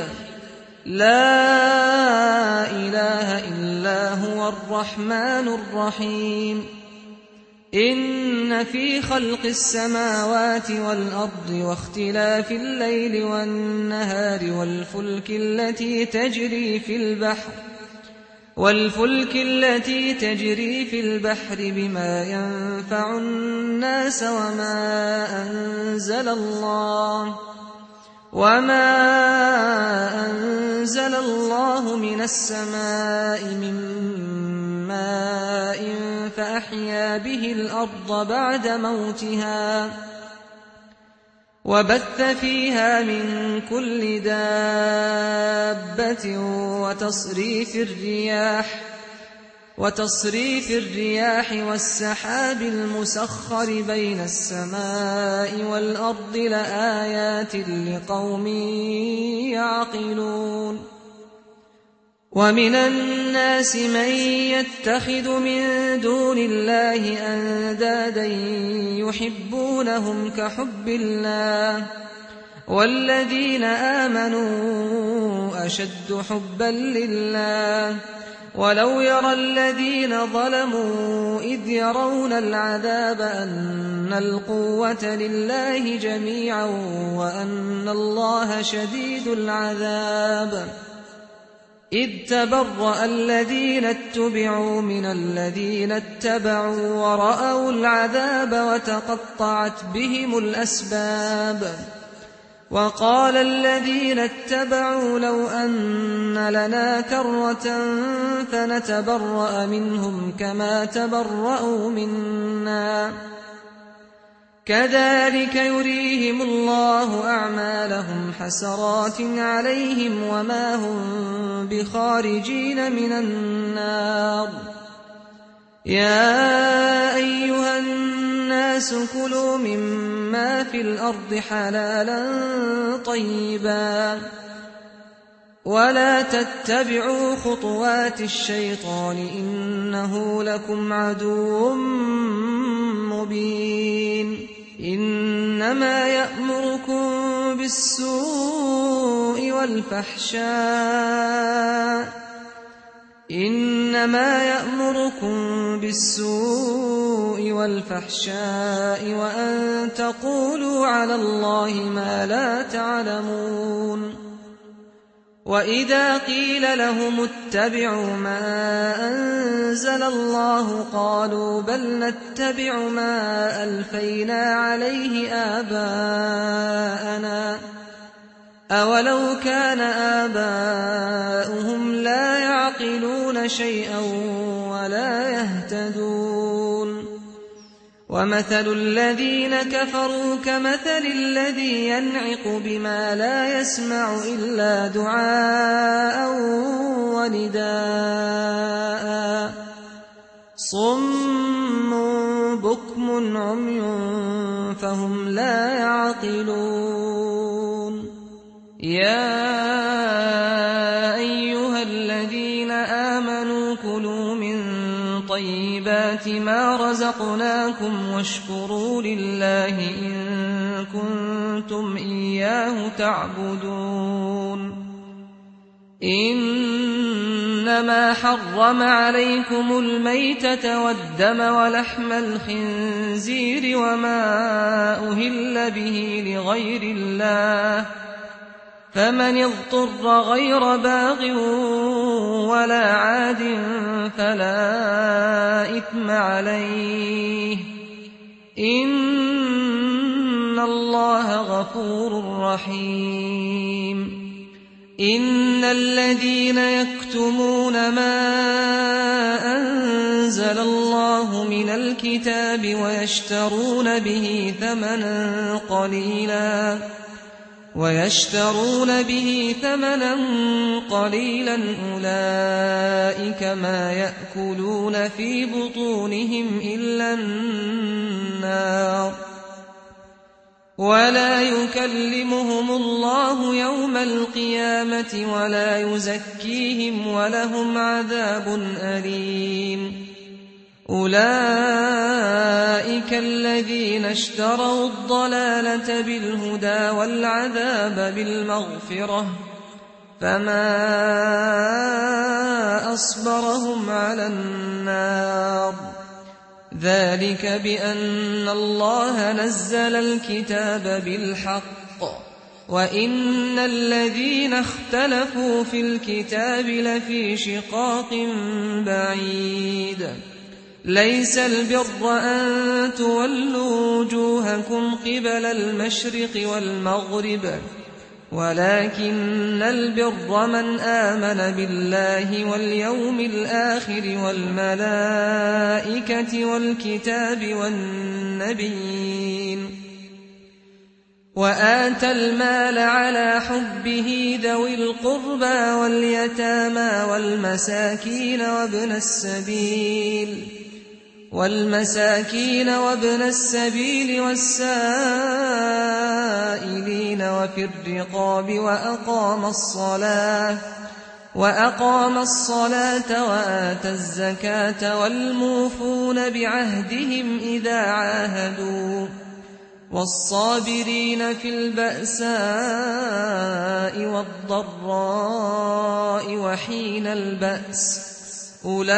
لا إله إلا هو الرحمن الرحيم إن في خلق السماوات والأرض واختلاف الليل والنهار والفلك التي تجري في البحر والفلك التي تجري في البحر بما ينفع الناس وما أنزل الله وما أنزل الله من السماء من ماء فأحيا به الأرض بعد موتها وبث فيها من كل دابة وتصريف الرياح وتصريف الرياح والسحاب المسخر بين السماء والأرض لآيات لقوم يعقلون ومن الناس من يتخذ من دون الله أندادا يحبونهم كحب الله والذين آمنوا أشد حبا لله ولو يرى الذين ظلموا إذ يرون العذاب أن القوة لله جميعا وأن الله شديد العذاب إذ تبرأ الذين اتبعوا من الذين اتبعوا ورأوا العذاب وتقطعت بهم الأسباب وقال الذين اتبعوا لو أن لنا كرة فنتبرأ منهم كما تبرأوا منا كذلك يريهم الله أعمالهم حسرات عليهم وما هم بخارجين من النار يا أيها الناس كلوا مما في الأرض حلالا طيبا ولا تتبعوا خطوات الشيطان إنه لكم عدو مبين إنما يأمركم بالسوء والفحشاء إنما يأمركم بالسوء والفحشاء وأن تقولوا على الله ما لا تعلمون وإذا قيل لهم اتبعوا ما أنزل الله قالوا بل نتبع ما ألفينا عليه آباءنا أولو كان آباؤهم لا يعقلون شيئا ولا يهتدون ومثل الذين كفروا كمثل الذي ينعق بما لا يسمع إلا دعاء ونداء صم بكم عمي فهم لا يعقلون يا أيها الذين آمنوا كلوا من طيبات ما رزقناكم واشكروا لله إن كنتم إياه تعبدون إنما حرم عليكم الميتة والدم ولحم الخنزير وما أهل به لغير الله فمن اضطر غير باغ ولا عاد فلا إثم عليه إن الله غفور رحيم إن الذين يكتمون ما أنزل الله من الكتاب ويشترون به ثمنا قليلا ويشترون به ثمنا قليلا أولئك ما يأكلون في بطونهم إلا النار ولا يكلمهم الله يوم القيامة ولا يزكيهم ولهم عذاب أليم أولئك الذين اشتروا الضلالة بالهدى والعذاب بالمغفرة فما أصبرهم على النار ذلك بأن الله نزل الكتاب بالحق وإن الذين اختلفوا في الكتاب لفي شقاق بعيد ليس البر أن تولوا وجوهكم قبل المشرق والمغرب ولكن البر من آمن بالله واليوم الآخر والملائكة والكتاب والنبيين وآتى المال على حبه ذوي القربى واليتامى والمساكين وابن السبيل والمساكين وابن السبيل والسائلين وفي الرقاب وأقام الصلاة وأقام الصلاة وآتى الزكاة والموفون بعهدهم إذا عاهدوا والصابرين في البأساء والضراء وحين البأس أولئك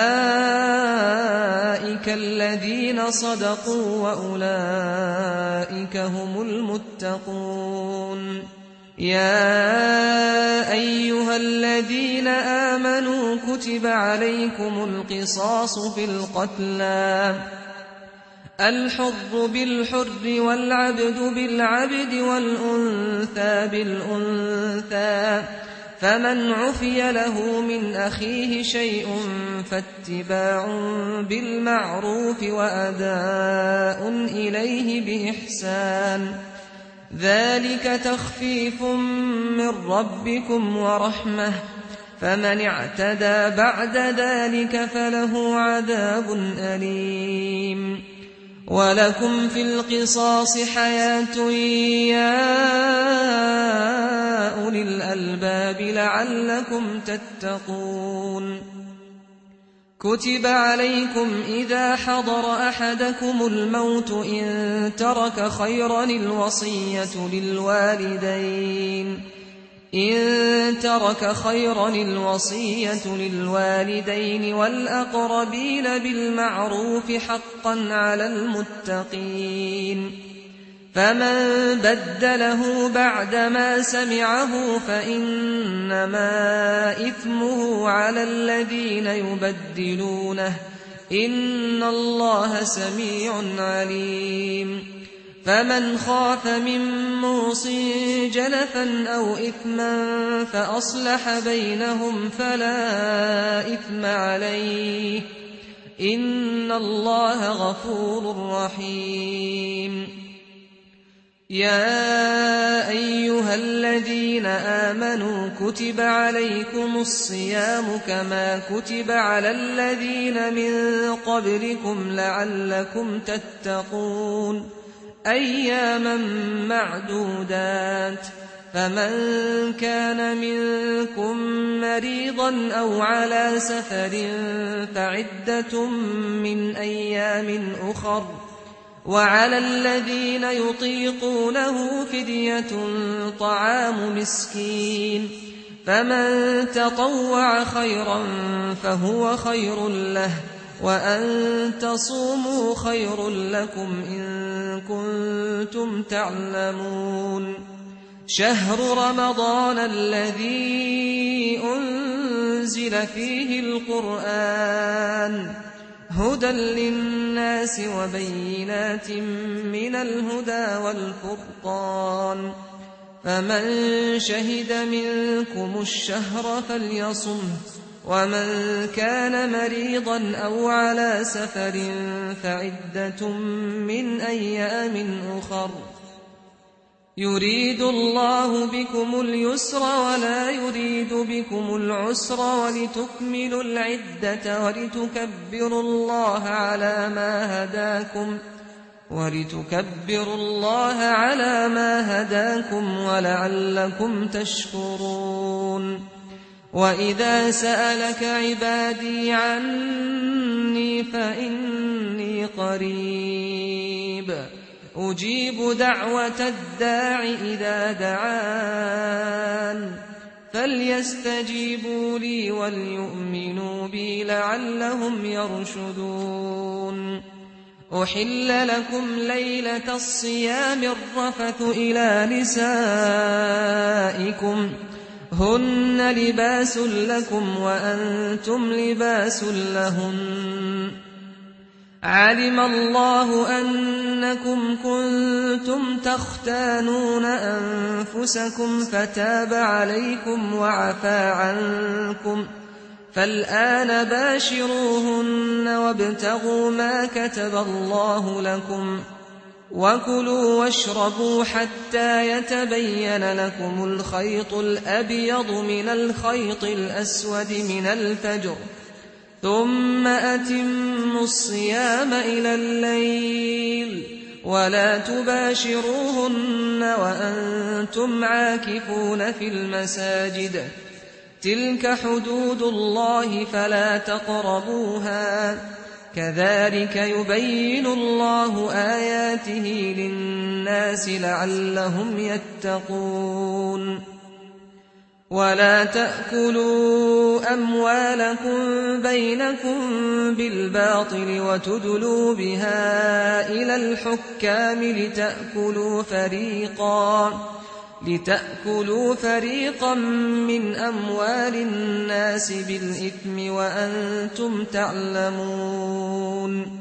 الذين صدقوا وأولئك هم المتقون يا أيها الذين آمنوا كتب عليكم القصاص في القتلى الحر بالحر والعبد بالعبد والأنثى بالأنثى فمن عفي له من أخيه شيء فاتباع بالمعروف وأداء إليه بإحسان ذلك تخفيف من ربكم ورحمة فمن اعتدى بعد ذلك فله عذاب أليم ولكم في القصاص حياة يا أولي الألباب لعلكم تتقون كتب عليكم إذا حضر أحدكم الموت إن ترك خيرا الوصية للوالدين إن ترك خيرا الوصية للوالدين والأقربين بالمعروف حقا على المتقين فمن بدله بعدما سمعه فإنما إثمه على الذين يبدلونه إن الله سميع عليم فمن خاف من موص جنفا أو إثما فأصلح بينهم فلا إثم عليه إن الله غفور رحيم يا أيها الذين آمنوا كتب عليكم الصيام كما كتب على الذين من قبلكم لعلكم تتقون أياما معدودات فمن كان منكم مريضا أو على سفر فعدة من أيام أخر وعلى الذين يطيقونه فدية طعام مسكين فمن تطوع خيرا فهو خير له وأن تصوموا خير لكم إن كنتم تعلمون شهر رمضان الذي أنزل فيه القرآن هدى للناس وبينات من الهدى والفرقان فمن شهد منكم الشهر فليصمه ومن كان مريضا أو على سفر فعدة من أيام أخر يريد الله بكم اليسر ولا يريد بكم العسر ولتكملوا العدة ولتكبروا الله على ما هداكم ولتكبروا الله على ما هداكم ولعلكم تشكرون وإذا سألك عبادي عني فإني قريب أجيب دعوة الداع إذا دعان فليستجيبوا لي وليؤمنوا بي لعلهم يرشدون أحل لكم ليلة الصيام الرفث إلى نسائكم هن لباس لكم وأنتم لباس لهن علم الله أنكم كنتم تختانون أنفسكم فتاب عليكم وعفى عنكم فالآن باشروهن وابتغوا ما كتب الله لكم وكلوا واشربوا حتى يتبين لكم الخيط الأبيض من الخيط الأسود من الفجر ثم أتموا الصيام إلى الليل ولا تباشروهن وأنتم عاكفون في المساجد تلك حدود الله فلا تقربوها كذلك يبين الله آياته للناس لعلهم يتقون ولا تأكلوا أموالكم بينكم بالباطل وتدلوا بها إلى الحكام لتأكلوا فريقا لتأكلوا فريقا من أموال الناس بالإثم وأنتم تعلمون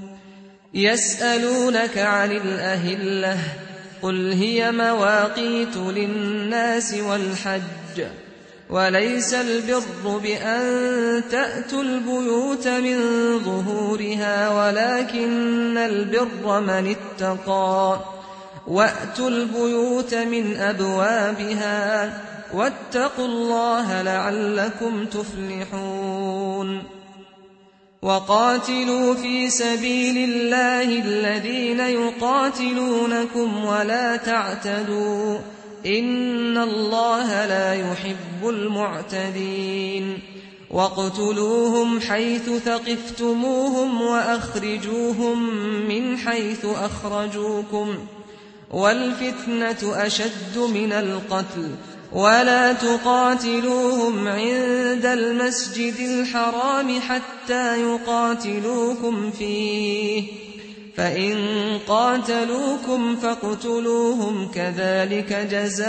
يسألونك عن الأهلة قل هي مواقيت للناس والحج وليس البر بأن تأتوا البيوت من ظهورها ولكن البر من اتقى وأتوا البيوت من أبوابها واتقوا الله لعلكم تفلحون وقاتلوا في سبيل الله الذين يقاتلونكم ولا تعتدوا إن الله لا يحب المعتدين واقتلوهم حيث ثقفتموهم وأخرجوهم من حيث أخرجوكم والفتنة أشد من القتل ولا تقاتلوهم عند المسجد الحرام حتى يقاتلوكم فيه فإن قاتلوكم فاقتلوهم كذلك جزاء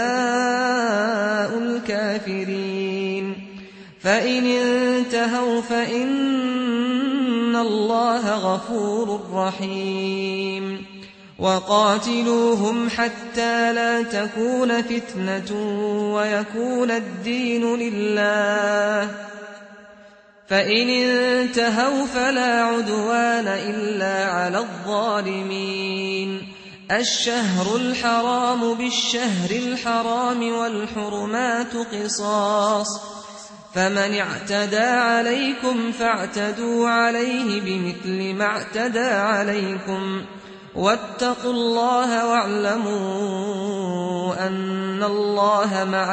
الكافرين فإن انتهوا فإن الله غفور رحيم وقاتلوهم حتى لا تكون فتنة ويكون الدين لله فإن انتهوا فلا عدوان إلا على الظالمين الشهر الحرام بالشهر الحرام والحرمات قصاص فمن اعتدى عليكم فاعتدوا عليه بمثل ما اعتدى عليكم واتقوا الله واعلموا أن الله مع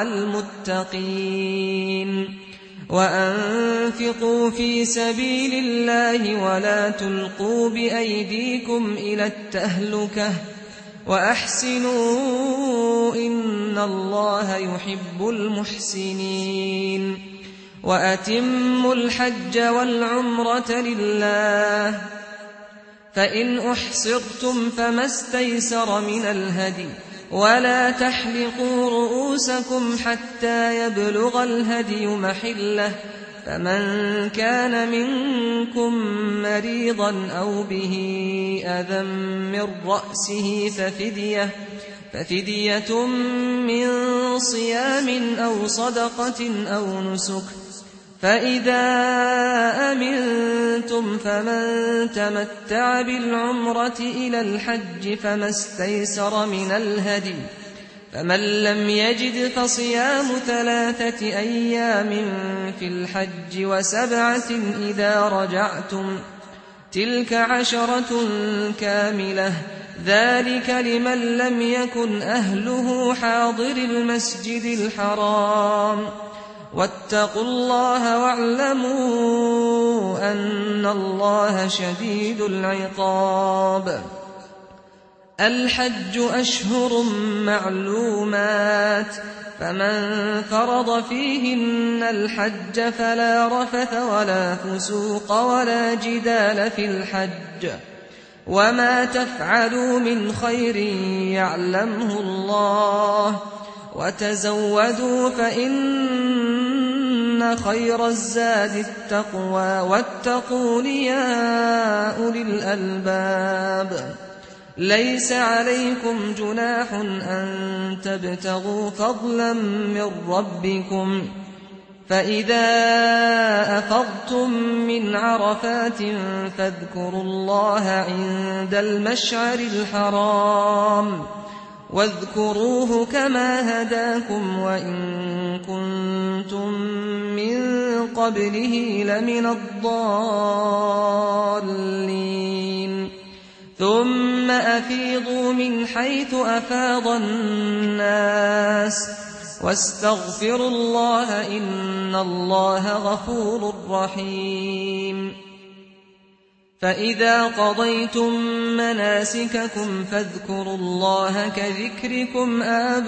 المتقين وأنفقوا في سبيل الله ولا تلقوا بأيديكم إلى التهلكة وأحسنوا إن الله يحب المحسنين وأتموا الحج والعمرة لله فإن أحصرتم فما استيسر من الهدي ولا تحلقوا رؤوسكم حتى يبلغ الهدي محله فمن كان منكم مريضا أو به أذى من رأسه ففدية, ففدية من صيام أو صدقة أو نسك فإذا أمنتم فمن تمتع بالعمرة إلى الحج فما استيسر من الهدي فمن لم يجد فصيام ثلاثة أيام في الحج وسبعة إذا رجعتم تلك عشرة كاملة ذلك لمن لم يكن أهله حاضر المسجد الحرام واتقوا الله واعلموا أن الله شديد العقاب الحج أشهر معلومات فمن فرض فيهن الحج فلا رفث ولا فسوق ولا جدال في الحج وما تفعلوا من خير يعلمه الله وتزودوا فإن خير الزاد التقوى واتقون يا أولي الألباب ليس عليكم جناح أن تبتغوا فضلا من ربكم فإذا أفضتم من عرفات فاذكروا الله عند المشعر الحرام واذكروه كما هداكم وإن كنتم من قبله لمن الضالين ثم أفيضوا من حيث أفاض الناس واستغفروا الله إن الله غفور رحيم فإذا قضيتم مناسككم فاذكروا الله كذكركم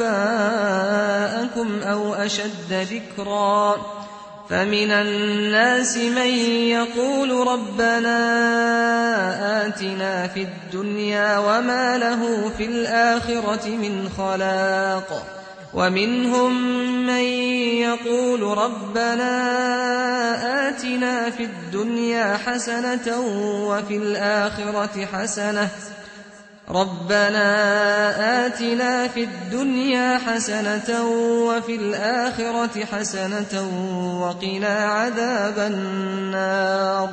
آباءكم أو أشد ذكرا فمن الناس من يقول ربنا آتنا في الدنيا وما له في الآخرة من خلاق ومنهم من يقول ربنا آتنا في الدنيا حسنة وفي الآخرة حسنة ربنا آتنا في الدنيا حسنة وفي الآخرة حسنة وقنا عذاب النار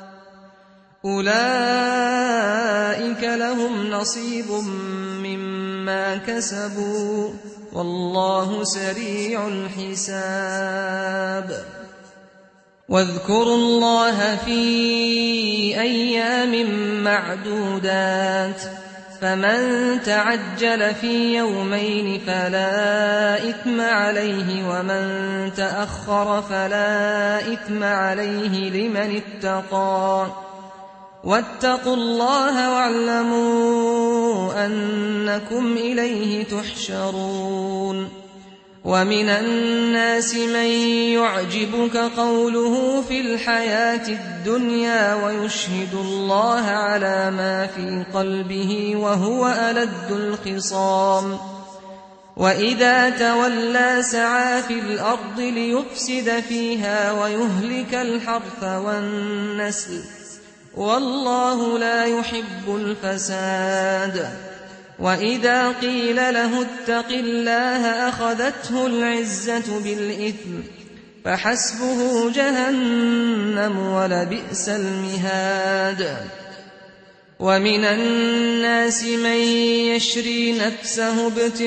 أولئك لهم نصيب مما كسبوا والله سريع الحساب واذكروا الله في أيام معدودات فمن تعجل في يومين فلا إثم عليه ومن تأخر فلا إثم عليه لمن اتقى واتقوا الله واعلموا أنكم إليه تحشرون ومن الناس من يعجبك قوله في الحياة الدنيا ويشهد الله على ما في قلبه وهو ألد الخصام وإذا تولى سعى في الأرض ليفسد فيها ويهلك الحرث والنسل والله لا يحب الفساد وإذا قيل له اتق الله أخذته العزة بالإثم فحسبه جهنم ولبئس المهاد ومن الناس من يشري نفسه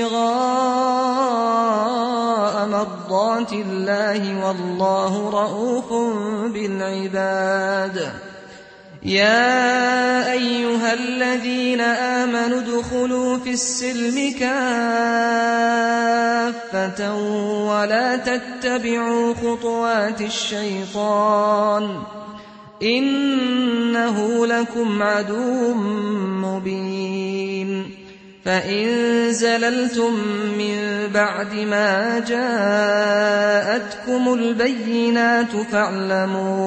ابتغاء مرضات الله والله رؤوف بالعباد يا أيها الذين آمنوا ادخلوا في السلم كافة ولا تتبعوا خطوات الشيطان إنه لكم عدو مبين فإن زللتم من بعد ما جاءتكم البينات فاعلموا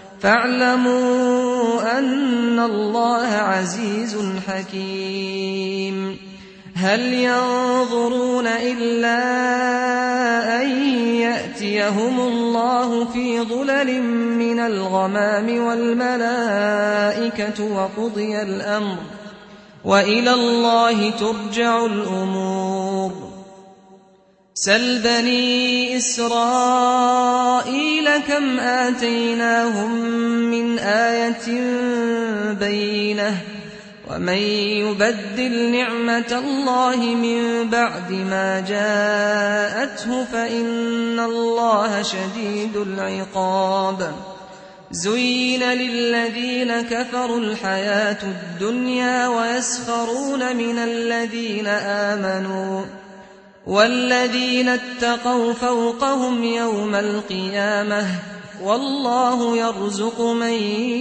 فاعلموا أن الله عزيز حكيم هل ينظرون إلا أن يأتيهم الله في ظلل من الغمام والملائكة وقضي الأمر وإلى الله ترجع الأمور سل بني إسرائيل كم آتيناهم من آية بينة ومن يبدل نعمة الله من بعد ما جاءته فإن الله شديد العقاب زين للذين كفروا الحياة الدنيا ويسخرون من الذين آمنوا والذين اتقوا فوقهم يوم القيامة والله يرزق من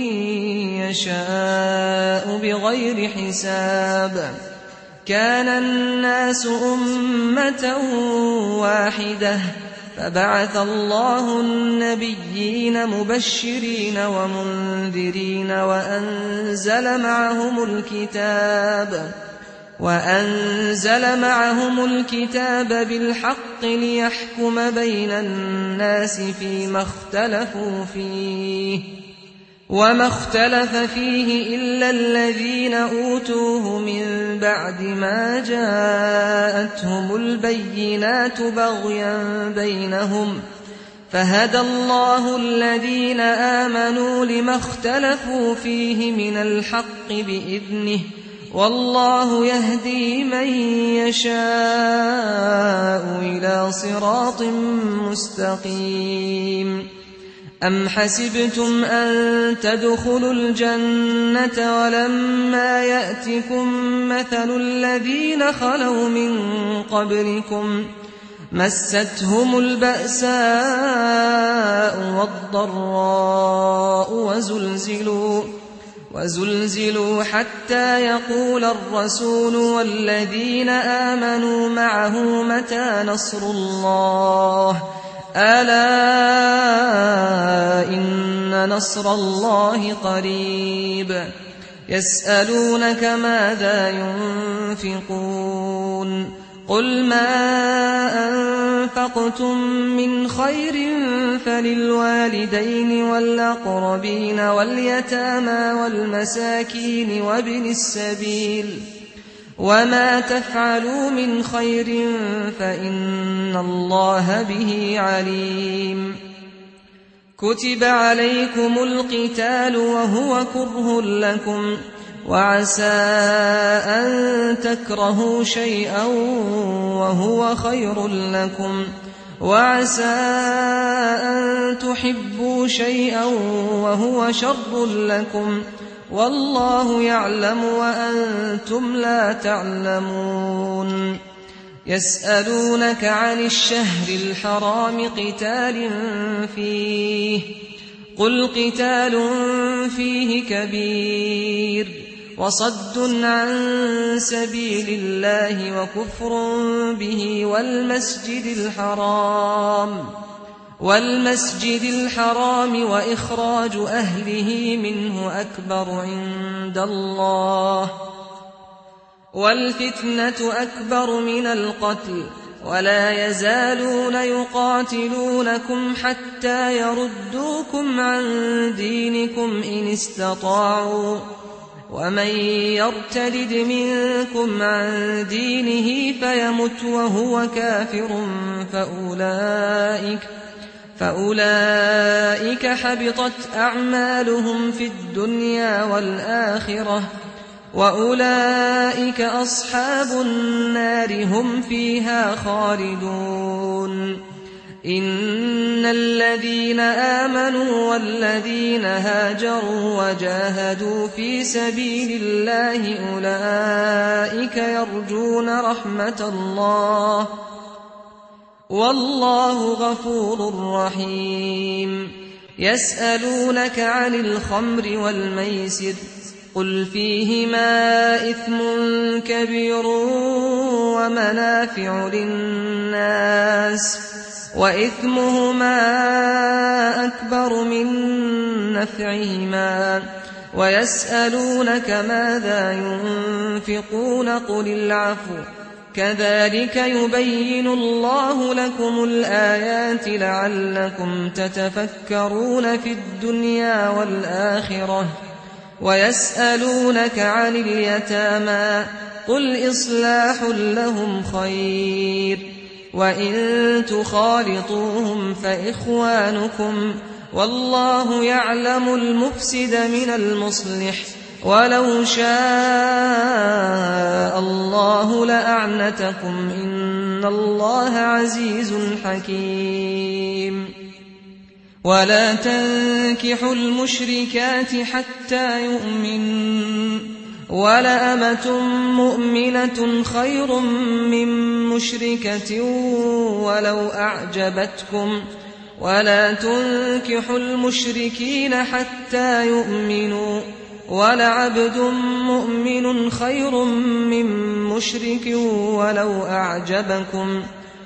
يشاء بغير حساب كان الناس أمة واحدة فبعث الله النبيين مبشرين ومنذرين وأنزل معهم الكتاب وأنزل معهم الكتاب بالحق ليحكم بين الناس فيما اختلفوا فيه وما اختلف فيه إلا الذين أوتوه من بعد ما جاءتهم البينات بغيا بينهم فهدى الله الذين آمنوا لما اختلفوا فيه من الحق بإذنه والله يهدي من يشاء إلى صراط مستقيم أم حسبتم أن تدخلوا الجنة ولما يأتكم مثل الذين خلوا من قبلكم مستهم البأساء والضراء وزلزلوا وزلزلوا حتى يقول الرسول والذين آمنوا معه متى نصر الله ألا إن نصر الله قريب يسألونك ماذا ينفقون قل ما أنفقتم من خير فللوالدين والأقربين واليتامى والمساكين وابن السبيل وما تفعلوا من خير فإن الله به عليم كتب عليكم القتال وهو كره لكم وعسى أن تكرهوا شيئا وهو خير لكم وعسى أن تحبوا شيئا وهو شر لكم والله يعلم وأنتم لا تعلمون يسألونك عن الشهر الحرام قتال فيه قل قتال فيه كبير وصد عن سبيل الله وكفر به والمسجد الحرام والمسجد الحرام وإخراج أهله منه أكبر عند الله والفتنة أكبر من القتل ولا يزالون يقاتلونكم حتى يردوكم عن دينكم إن استطاعوا ومن يرتد منكم عن دينه فيمت وهو كافر فأولئك فأولئك حبطت أعمالهم في الدنيا والآخرة وأولئك أصحاب النار هم فيها خالدون إن الذين آمنوا والذين هاجروا وجاهدوا في سبيل الله أولئك يرجون رحمة الله والله غفور رحيم. يسألونك عن الخمر والميسر قل فيهما إثم كبير ومنافع للناس وإثمهما أكبر من نفعهما ويسألونك ماذا ينفقون قل العفو كذلك يبين الله لكم الآيات لعلكم تتفكرون في الدنيا والآخرة. ويسألونك عن اليتامى قل إصلاح لهم خير وإن تخالطوهم فإخوانكم والله يعلم المفسد من المصلح ولو شاء الله لأعنتكم إن الله عزيز حكيم. ولا تنكحوا المشركات حتى يؤمنوا ولأمة مؤمنة خير من مشركة ولو أعجبتكم ولا تنكحوا المشركين حتى يؤمنوا ولعبد مؤمن خير من مشرك ولو أعجبكم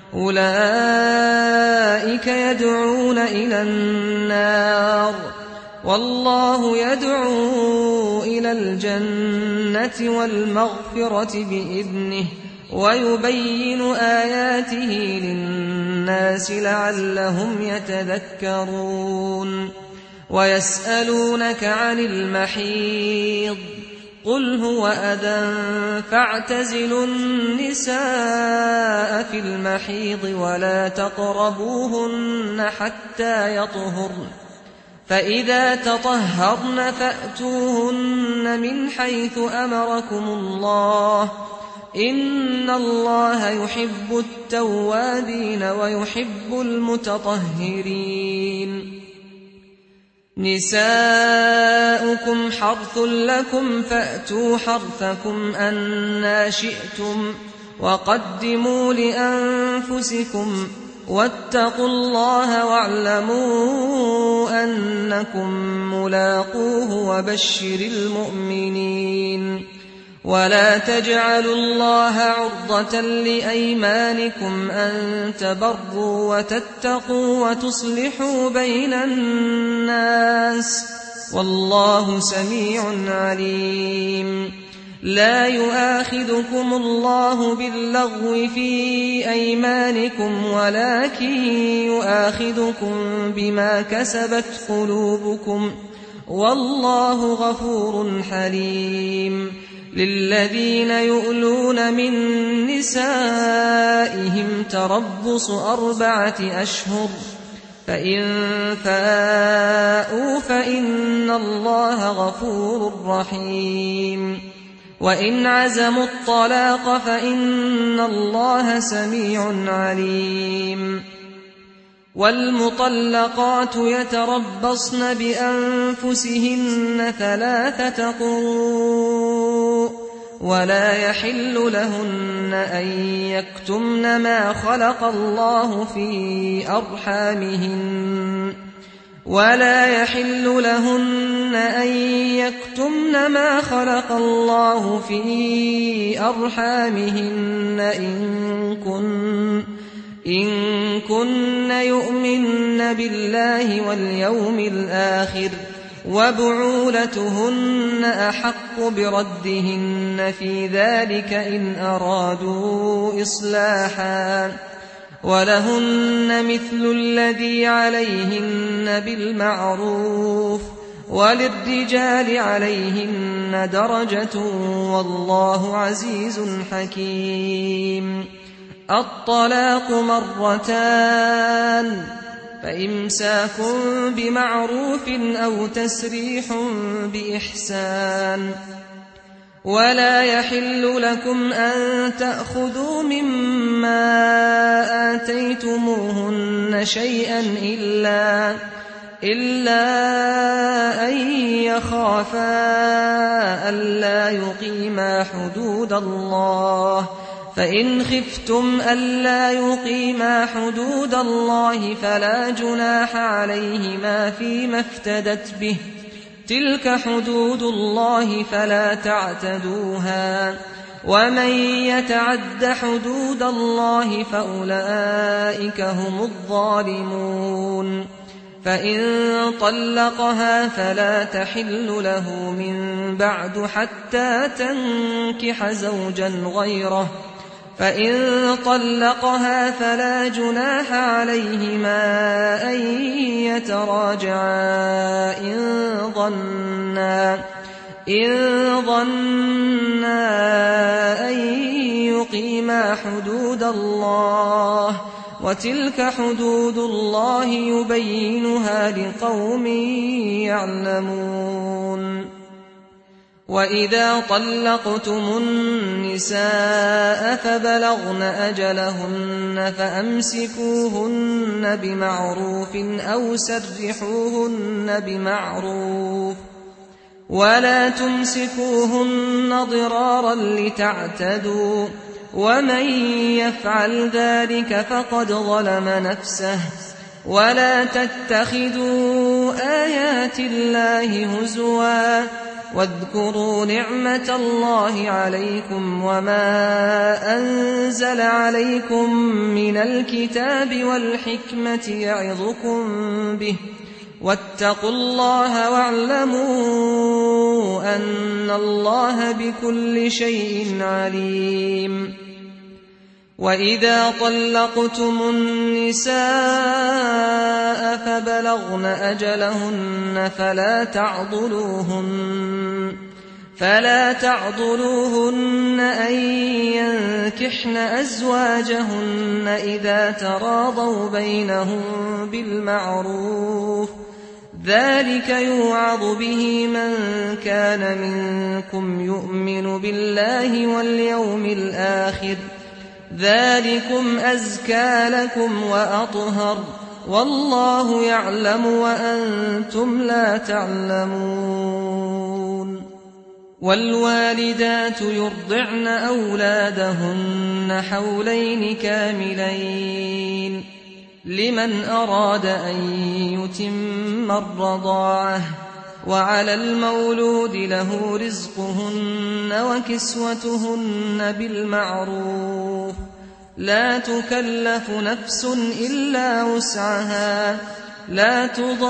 أولئك يدعون إلى النار والله يدعو إلى الجنة والمغفرة بإذنه ويبين آياته للناس لعلهم يتذكرون. ويسألونك عن المحيض قل هو أذى فاعتزلوا النساء في المحيض ولا تقربوهن حتى يطهرن فإذا تطهرن فأتوهن من حيث أمركم الله إن الله يحب التوابين ويحب المتطهرين. نساؤكم حرث لكم فأتوا حرثكم أنى شئتم وقدموا لأنفسكم واتقوا الله واعلموا أنكم ملاقوه وبشر المؤمنين. ولا تجعلوا الله عرضة لأيمانكم أن تبروا وتتقوا وتصلحوا بين الناس والله سميع عليم. لا يؤاخذكم الله باللغو في أيمانكم ولكن يؤاخذكم بما كسبت قلوبكم والله غفور حليم. للذين يؤلون من نسائهم تربص أربعة أشهر فإن فاءوا فإن الله غفور رحيم. وإن عزموا الطلاق فإن الله سميع عليم. والمطلقات يتربصن بأنفسهن ثلاثة قروء ولا يحل لهن أن يكتمن ما خلق الله في أرحامهن ولا يحل لهن أن يكتمن ما خلق الله في أرحامهن إن كن إن كن يؤمن بالله واليوم الآخر وبعولتهن أحق بردهن في ذلك إن أرادوا إصلاحا ولهن مثل الذي عليهن بالمعروف وللرجال عليهن درجة والله عزيز حكيم. الطلاق مرتان فإمساك بمعروف أو تسريح بإحسان ولا يحل لكم أن تأخذوا مما آتيتموهن شيئا إلا, إلا أن يخافا ألا يقيما حدود الله، فإن خفتم ألا يقيما حدود الله فلا جناح عليهما فيما افتدت به، تلك حدود الله فلا تعتدوها، ومن يتعد حدود الله فأولئك هم الظالمون. فإن طلقها فلا تحل له من بعد حتى تنكح زوجا غيره، فإن طلقها فلا جناح عليهما أن يتراجعا إن ظنا إن ظنا أن يقيما حدود الله، وتلك حدود الله يبينها لقوم يعلمون. وإذا طلقتم النساء فبلغن أجلهن فأمسكوهن بمعروف أو سرحوهن بمعروف، ولا تمسكوهن ضرارا لتعتدوا، ومن يفعل ذلك فقد ظلم نفسه. ولا تتخذوا آيات الله هزوا، واذكروا نعمة الله عليكم وما أنزل عليكم من الكتاب والحكمة يعظكم به، واتقوا الله واعلموا أن الله بكل شيء عليم. وإذا طلقتم النساء فبلغن أجلهن فلا تعضلوهن فلا تعضلوهن أن ينكحن أزواجهن إذا تراضوا بينهم بالمعروف، ذلك يوعظ به من كان منكم يؤمن بالله واليوم الآخر، ذلكم أزكى لكم وأطهر، والله يعلم وأنتم لا تعلمون. والوالدات يرضعن أولادهن حولين كاملين لمن أراد أن يتم الرضاعة، وعلى المولود له رزقهن وكسوتهن بالمعروف، لا تكلف نفس إلا وسعها، لا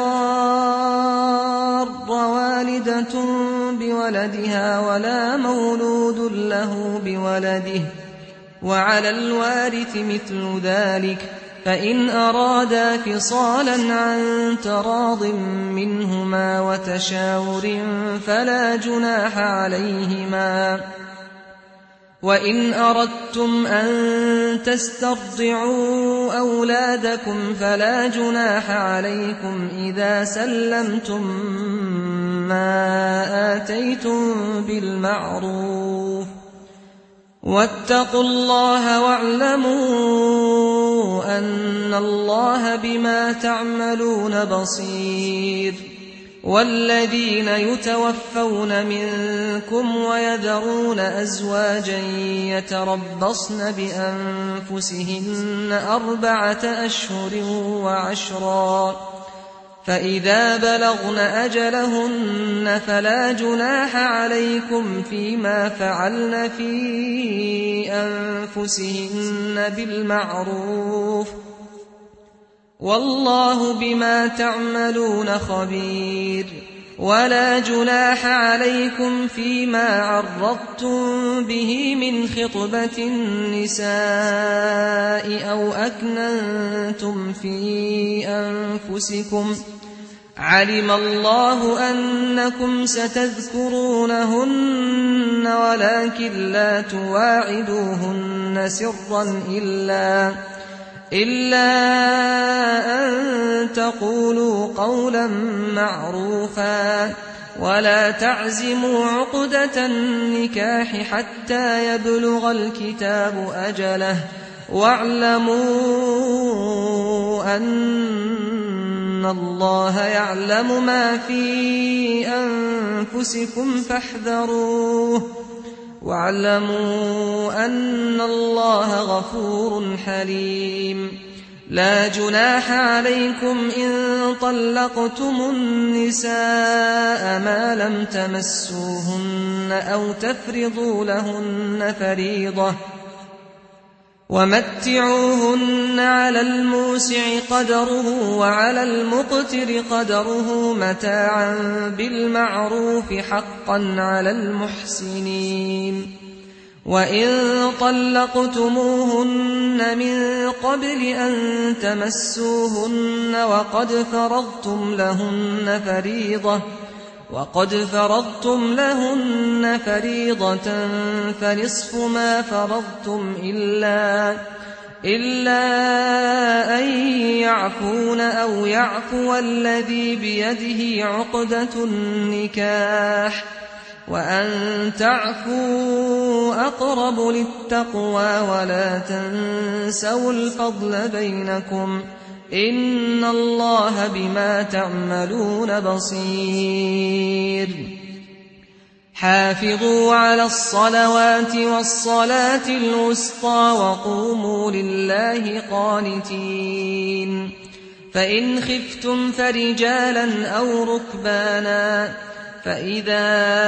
تضار والدة بولدها ولا مولود له بولده، وعلى الوارث مثل ذلك، فإن أرادا فصالا عن تراض منهما وتشاور فلا جناح عليهما. وإن أردتم أن تسترضعوا أولادكم فلا جناح عليكم إذا سلمتم ما آتيتم بالمعروف، واتقوا الله واعلموا أن الله بما تعملون بصير. والذين يتوفون منكم ويذرون أزواجا يتربصن بأنفسهن أربعة أشهر وعشرا، فإذا بلغن أجلهن فلا جناح عليكم فيما فعلن في أنفسهن بالمعروف، والله بما تعملون خبير. ولا جناح عليكم فيما عرضتم به من خطبة النساء أو أكننتم في أنفسكم، علم الله أنكم ستذكرونهن ولكن لا تواعدوهن سرا إلا إلا أن تقولوا قولا معروفا، ولا تعزموا عقدة النكاح حتى يبلغ الكتاب أجله واعلموا أن الله يعلم ما في أنفسكم فاحذروه واعلموا أن الله غفور حليم. لا جناح عليكم إن طلقتم النساء ما لم تمسوهن أو تفرضوا لهن فريضة ومتعوهن على الموسع قدره وعلى المقتر قدره متاعا بالمعروف حقا على المحسنين. وإن طلقتموهن من قبل أن تمسوهن وقد فرضتم لهن فريضة وقد فرضتم لهن فريضة فنصف ما فرضتم إلا إلا أن يعفون أو يعفو الذي بيده عقدة النكاح وأن تعفوا أقرب للتقوى ولا تنسوا الفضل بينكم إن الله بما تعملون بصير. حافظوا على الصلوات والصلاة الوسطى وقوموا لله قانتين. فإن خفتم فرجالا أو ركبانا فإذا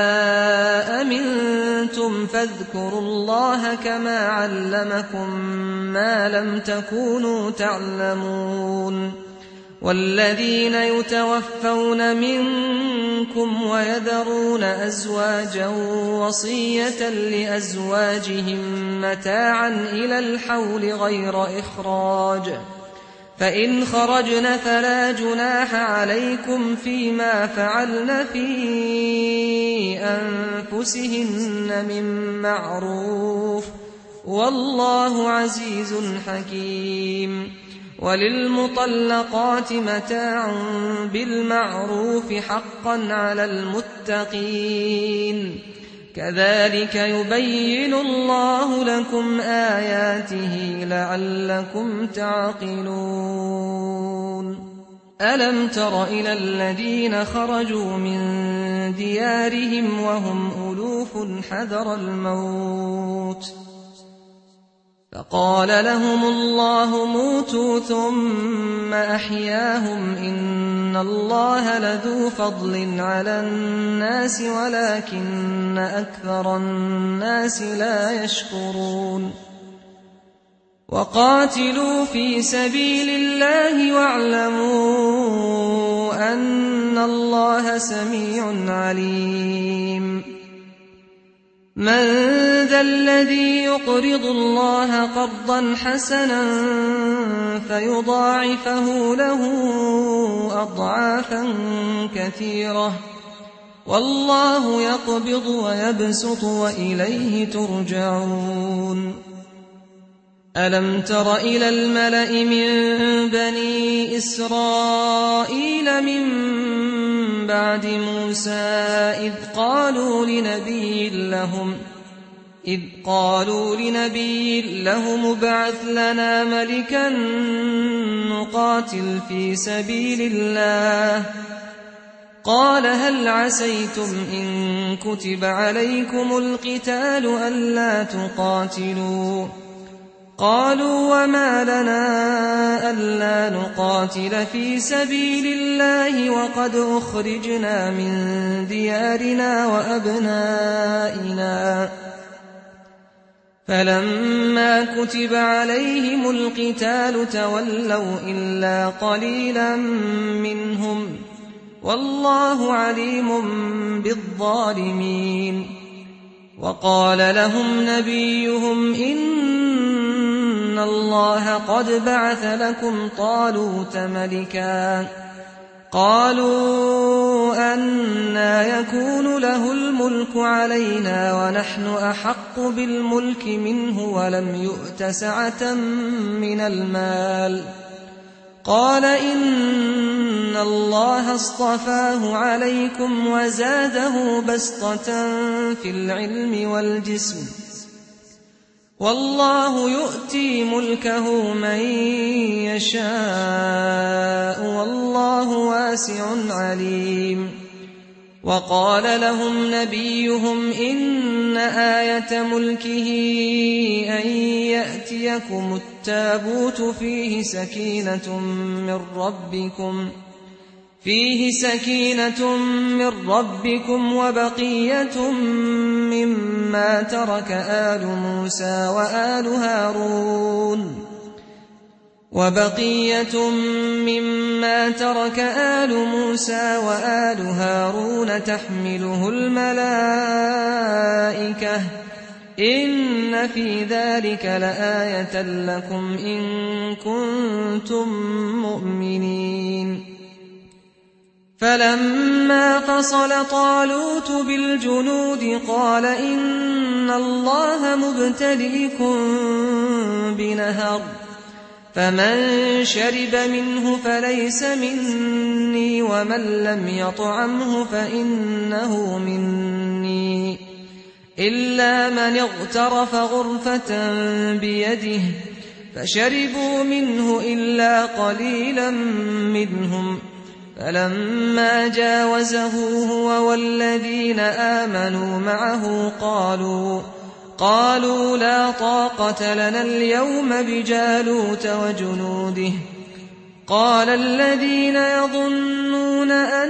أمنتم فاذكروا الله كما علمكم ما لم تكونوا تعلمون. والذين يتوفون منكم ويذرون أزواجا وصية لأزواجهم متاعا إلى الحول غير إخراج فإن خرجن فلا جناح عليكم فيما فعلن في أنفسهن من معروف والله عزيز حكيم. وللمطلقات متاع بالمعروف حقا على المتقين كذلك يبين الله لكم آياته لعلكم تعقلون. ألم تر إلى الذين خرجوا من ديارهم وهم ألوف حذر الموت فقال لهم الله موتوا ثم أحياهم إن الله لذو فضل على الناس ولكن أكثر الناس لا يشكرون. وقاتلوا في سبيل الله واعلموا أن الله سميع عليم. من ذا الذي يقرض الله قرضا حسنا فيضاعفه له أضعافا كثيرة والله يقبض ويبسط وإليه ترجعون. ألم تر إلى الملأ من بني إسرائيل من بعد موسى إذ قالوا لنبي لهم إذ قالوا لنبي لهم ابعث لنا ملكا نقاتل في سبيل الله قال هل عسيتم إن كتب عليكم القتال ألا تقاتلوا قالوا وما لنا ألا نقاتل في سبيل الله وقد أخرجنا من ديارنا وأبنائنا فلما كتب عليهم القتال تولوا إلا قليلا منهم والله عليم بالظالمين. وقال لهم نبيهم إن الله قد بعث لكم طالوت ملكا قالوا أنى يكون له الملك علينا ونحن أحق بالملك منه ولم يؤت سعة من المال قال إن الله اصطفاه عليكم وزاده بسطة في العلم والجسم والله يؤتي ملكه من يشاء والله واسع عليم. وقال لهم نبيهم إن آية ملكه أن يأتيكم التابوت فيه سكينة من ربكم فيه سكينة من ربكم وبقية مما ترك آل موسى وآل هارون وبقية مما ترك آل موسى وآل هارون تحمله الملائكة إن في ذلك لآية لكم إن كنتم مؤمنين. فلما فصل طالوت بالجنود قال إن الله مبتليكم بنهر فمن شرب منه فليس مني ومن لم يطعمه فإنه مني إلا من اغترف غرفة بيده فشربوا منه إلا قليلا منهم فلما جاوزه هو والذين آمنوا معه قالوا قالوا لا طاقة لنا اليوم بجالوت وجنوده قال الذين يظنون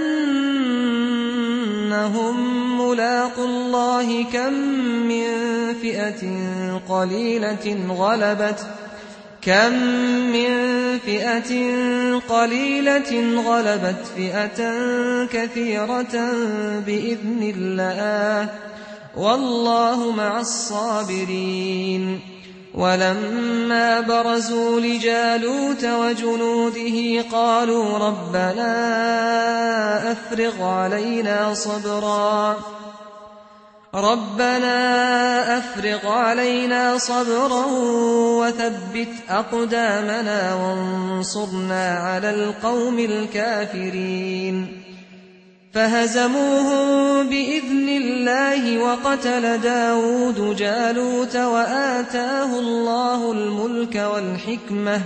أنهم ملاقو الله كم من فئة قليلة غلبت كم من فئة قليلة غلبت فئة كثيرة بإذن الله والله مع الصابرين. ولما برزوا لجالوت وجنوده قالوا ربنا أفرغ علينا صبرا ربنا أفرغ علينا صبرا وثبت أقدامنا وانصرنا على القوم الكافرين. فهزموهم بإذن الله وقتل داود جالوت وآتاه الله الملك والحكمة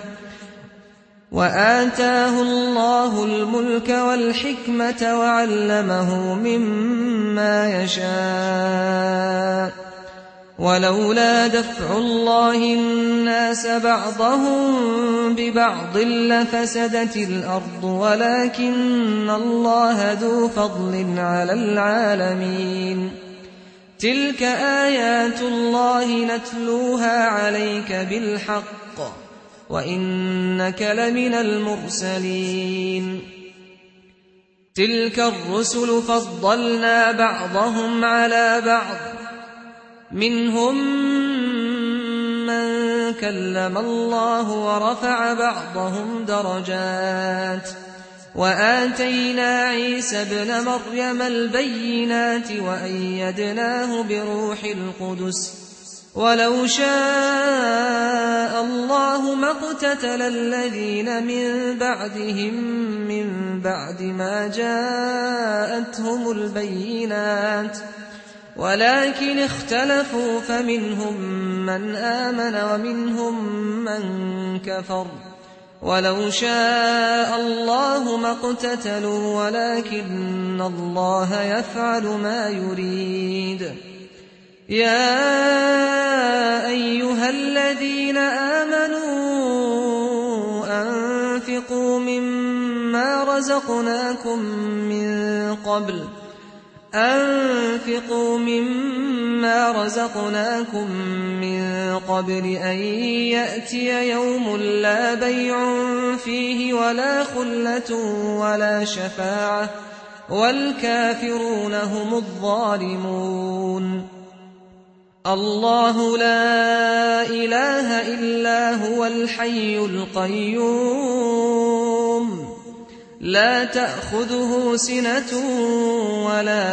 وآتاه الله الملك والحكمة وعلمه مما يشاء ولولا دفع الله الناس بعضهم ببعض لفسدت الأرض ولكن الله ذو فضل على العالمين. تلك آيات الله نتلوها عليك بالحق وإنك لمن المرسلين. تلك الرسل فضلنا بعضهم على بعض منهم من كلم الله ورفع بعضهم درجات وآتينا عيسى ابن مريم البينات وأيدناه بروح القدس ولو شاء الله ما اقتتل الذين من بعدهم من بعد ما جاءتهم البينات ولكن اختلفوا فمنهم من آمن ومنهم من كفر ولو شاء الله ما اقتتلوا ولكن الله يفعل ما يريد. يا أيها الذين آمنوا أنفقوا مما رزقناكم من قبل أنفقوا مما رزقناكم من قبل أن يأتي يوم لا بيع فيه ولا خلة ولا شفاعة والكافرون هم الظالمون. الله لا إله إلا هو الحي القيوم لا تأخذه سنة ولا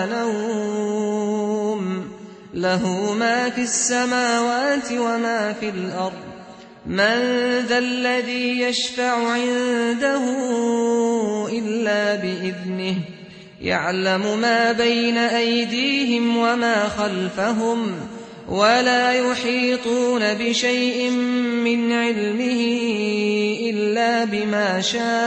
نوم له ما في السماوات وما في الأرض من ذا الذي يشفع عنده إلا بإذنه يعلم ما بين أيديهم وما خلفهم ولا يحيطون بشيء من علمه إلا بما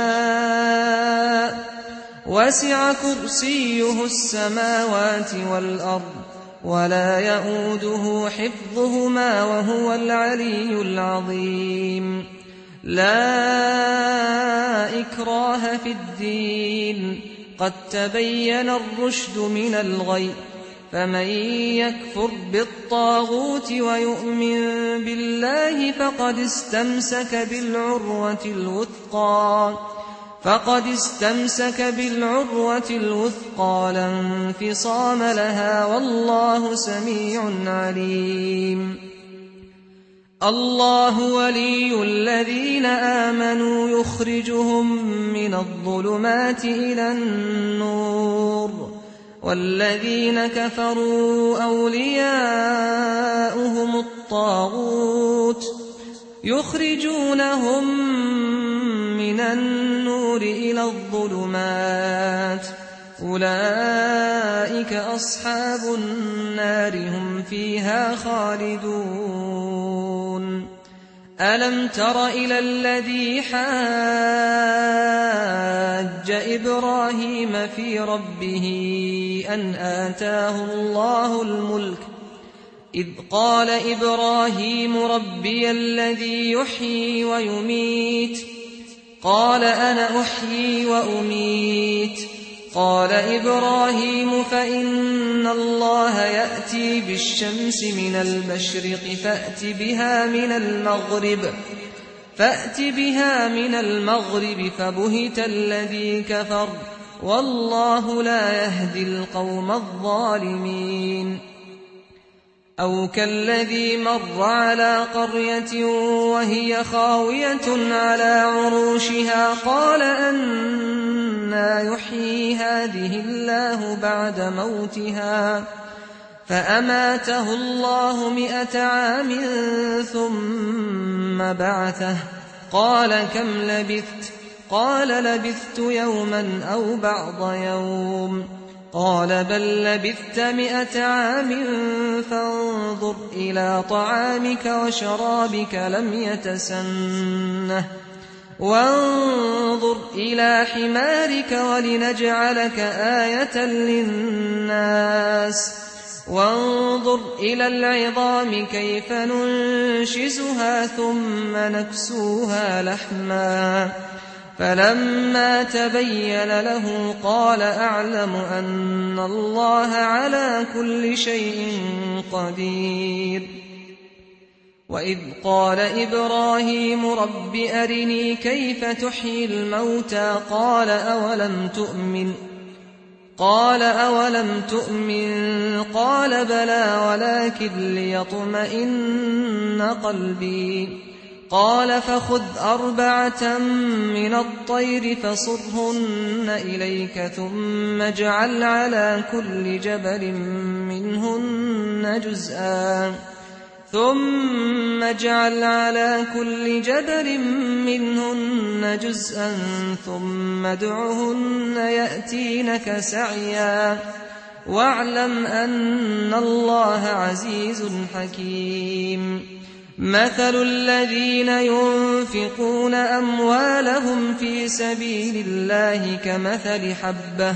شاء وسع كرسيه السماوات والأرض ولا يئوده حفظهما وهو العلي العظيم لا إكراه في الدين قد تبين الرشد من الغي فمن يكفر بالطاغوت ويؤمن بالله فقد استمسك بالعروة الوثقى فقد استمسك بالعروة الوثقى لا انفصام لها والله سميع عليم الله ولي الذين آمنوا يخرجهم من الظلمات إلى النور والذين كفروا أولياؤهم الطاغوت يخرجونهم من النور إلى الظلمات أولئك أصحاب النار هم فيها خالدون ألم تر إلى الذي حاج إبراهيم في ربه أن آتاه الله الملك إذ قال إبراهيم ربي الذي يحيي ويميت قال أنا أحيي وأميت قال إبراهيم فإن الله يأتي بالشمس من المشرق فأت بها من المغرب فأت بها من المغرب فبهت الذي كفر والله لا يهدي القوم الظالمين أو كالذي مر على قرية وهي خاوية على عروشها قال أنى يحيي هذه الله بعد موتها فأماته الله مئة عام ثم بعثه قال كم لبثت قال لبثت يوما أو بعض يوم قال بل لبثت مئة عام فانظر إلى طعامك وشرابك لم يتسنه وانظر إلى حمارك ولنجعلك آية للناس وانظر إلى العظام كيف ننشزها ثم نكسوها لحما فلما تبين له قال أعلم أن الله على كل شيء قدير وإذ قال إبراهيم رب أرني كيف تحيي الموتى قال أولم تؤمن قال أولم تؤمن قال بلى ولكن ليطمئن قلبي قال فخذ أربعة من الطير فصرهن إليك ثم اجعل على كل جبل منهن جزءا ثم اجعل على كل جبل منهن جزءا ثم ادعهن يأتينك سعيا واعلم أن الله عزيز حكيم مثل الذين ينفقون أموالهم في سبيل الله كمثل حبة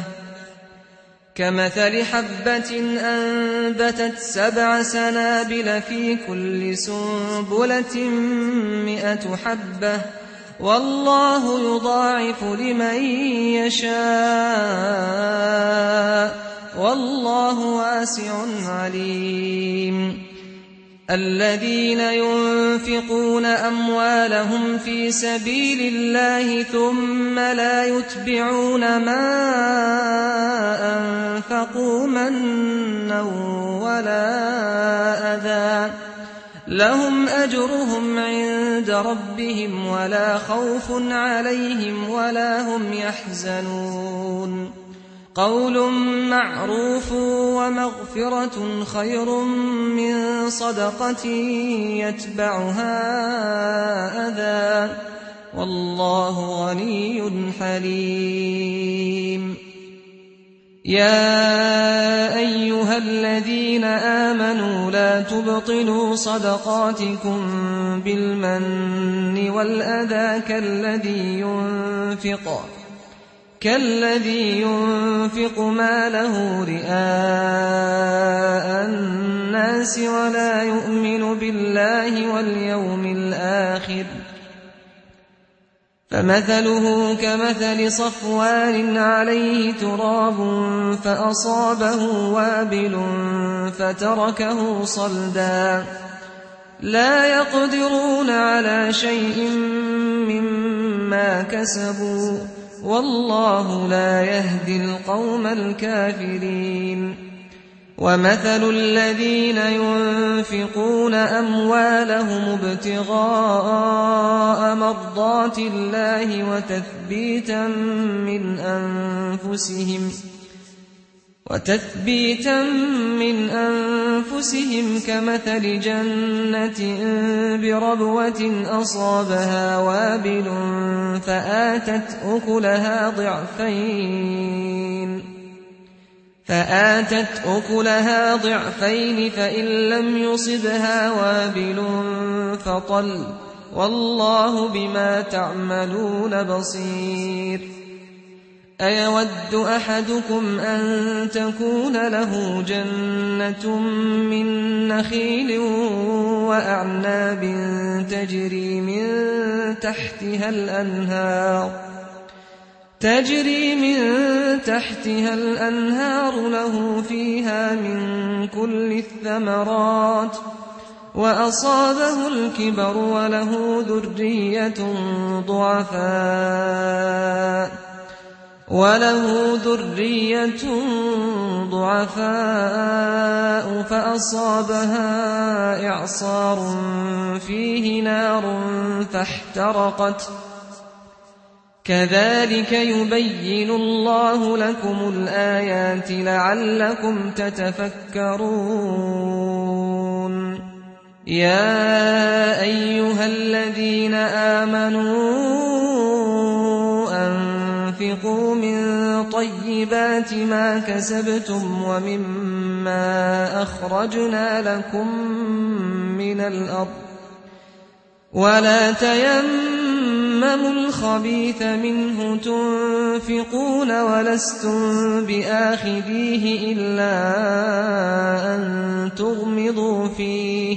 كمثل حبة أنبتت سبع سنابل في كل سنبلة مئة حبة والله يضاعف لمن يشاء والله واسع عليم الذين ينفقون أموالهم في سبيل الله ثم لا يتبعون ما أنفقوا منا ولا أذى لهم أجرهم عند ربهم ولا خوف عليهم ولا هم يحزنون قول معروف ومغفرة خير من صدقة يتبعها والله غني حليم. يا أيها الذين آمنوا لا تبطلوا صدقاتكم بالمن والأذى كالذي ينفق كالذي ينفق ماله رئاء الناس ولا يؤمن بالله واليوم الآخر فمثله كمثل صفوان عليه تراب فأصابه وابل فتركه صلدا لا يقدرون على شيء مما كسبوا والله لا يهدي القوم الكافرين. ومثل الذين ينفقون أموالهم ابتغاء مرضات الله وتثبيتا من أنفسهم وتثبيتا من أنفسهم كمثل جنة بربوة أصابها وابل فآتت أكلها ضعفين فآتت أكلها ضعفين فإن لم يصبها وابل فطل والله بما تعملون بصير. أيود أحدكم أن تكون له جنة من نخيل وأعناب تجري من تحتها الأنهار تجري من تحتها الأنهار له فيها من كل الثمرات وأصابه الكبر وله ذرية ضعفاء وله ذرية ضعفاء فأصابها إعصار فيه نار فاحترقت كذلك يبين الله لكم الآيات لعلكم تتفكرون. يا أيها الذين آمنوا أنفقوا من طيبات ما كسبتم ومما أخرجنا لكم من الأرض ولا تيمموا الخبيث منه تنفقون ولستم بآخذيه إلا أن تغمضوا فيه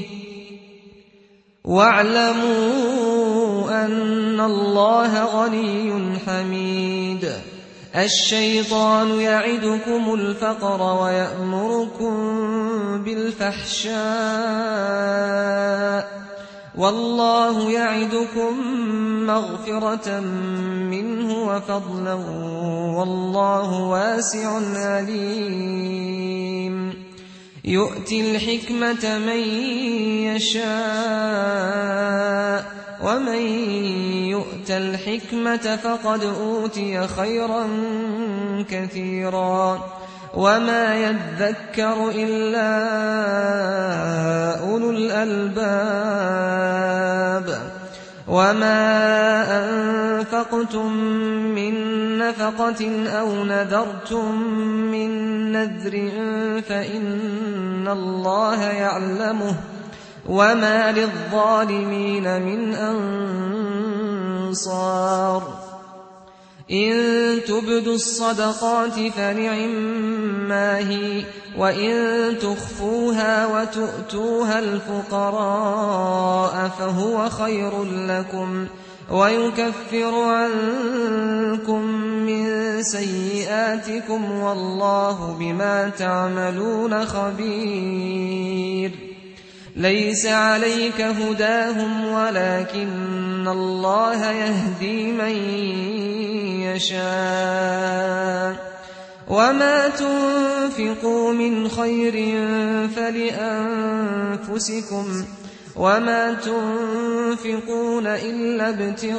واعلموا أن الله غني حميد. الشيطان يعدكم الفقر ويأمركم بالفحشاء والله يعدكم مغفرة منه وفضلا والله واسع عليم. يؤتي الحكمة من يشاء ومن يؤت الحكمة فقد أوتي خيرا كثيرا وما يذكر إلا أولو الألباب. وما أنفقتم من نفقة أو نذرتم من نذر فإن الله يعلمه وما للظالمين من أنصار. إن تبدوا الصدقات فنعما هي وإن تخفوها وتؤتوها الفقراء فهو خير لكم ويكفر عنكم من سيئاتكم والله بما تعملون خبير. ليس عليك هداهم ولكن الله يهدي من يشاء وما تنفقوا من خير فلأنفسكم وما تنفقون إلا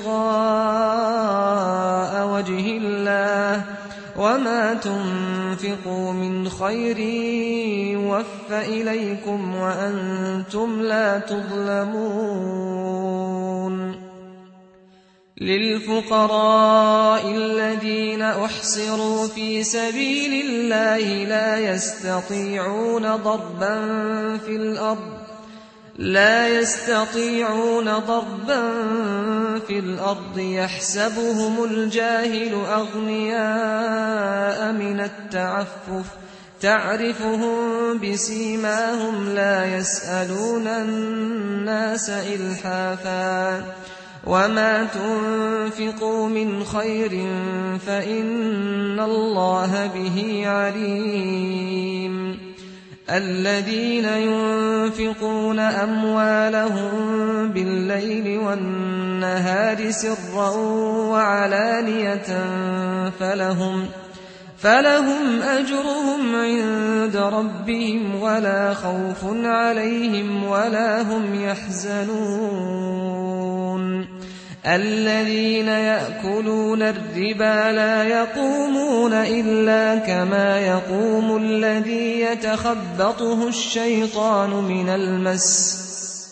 ابتغاء وجه الله وما تنفقوا من خير يوفى إليكم وأنتم لا تظلمون. للفقراء الذين أحصروا في سبيل الله لا يستطيعون ضربا في الأرض لا يستطيعون ضربا في الأرض يحسبهم الجاهل أغنياء من التعفف تعرفهم بسيماهم لا يسألون الناس إلحافا وما تنفقوا من خير فإن الله به عليم الذين ينفقون أموالهم بالليل والنهار سرا وعلانية فلهم فلهم أجرهم عند ربهم ولا خوف عليهم ولا هم يحزنون الذين يأكلون الربا لا يقومون إلا كما يقوم الذي يتخبطه الشيطان من المس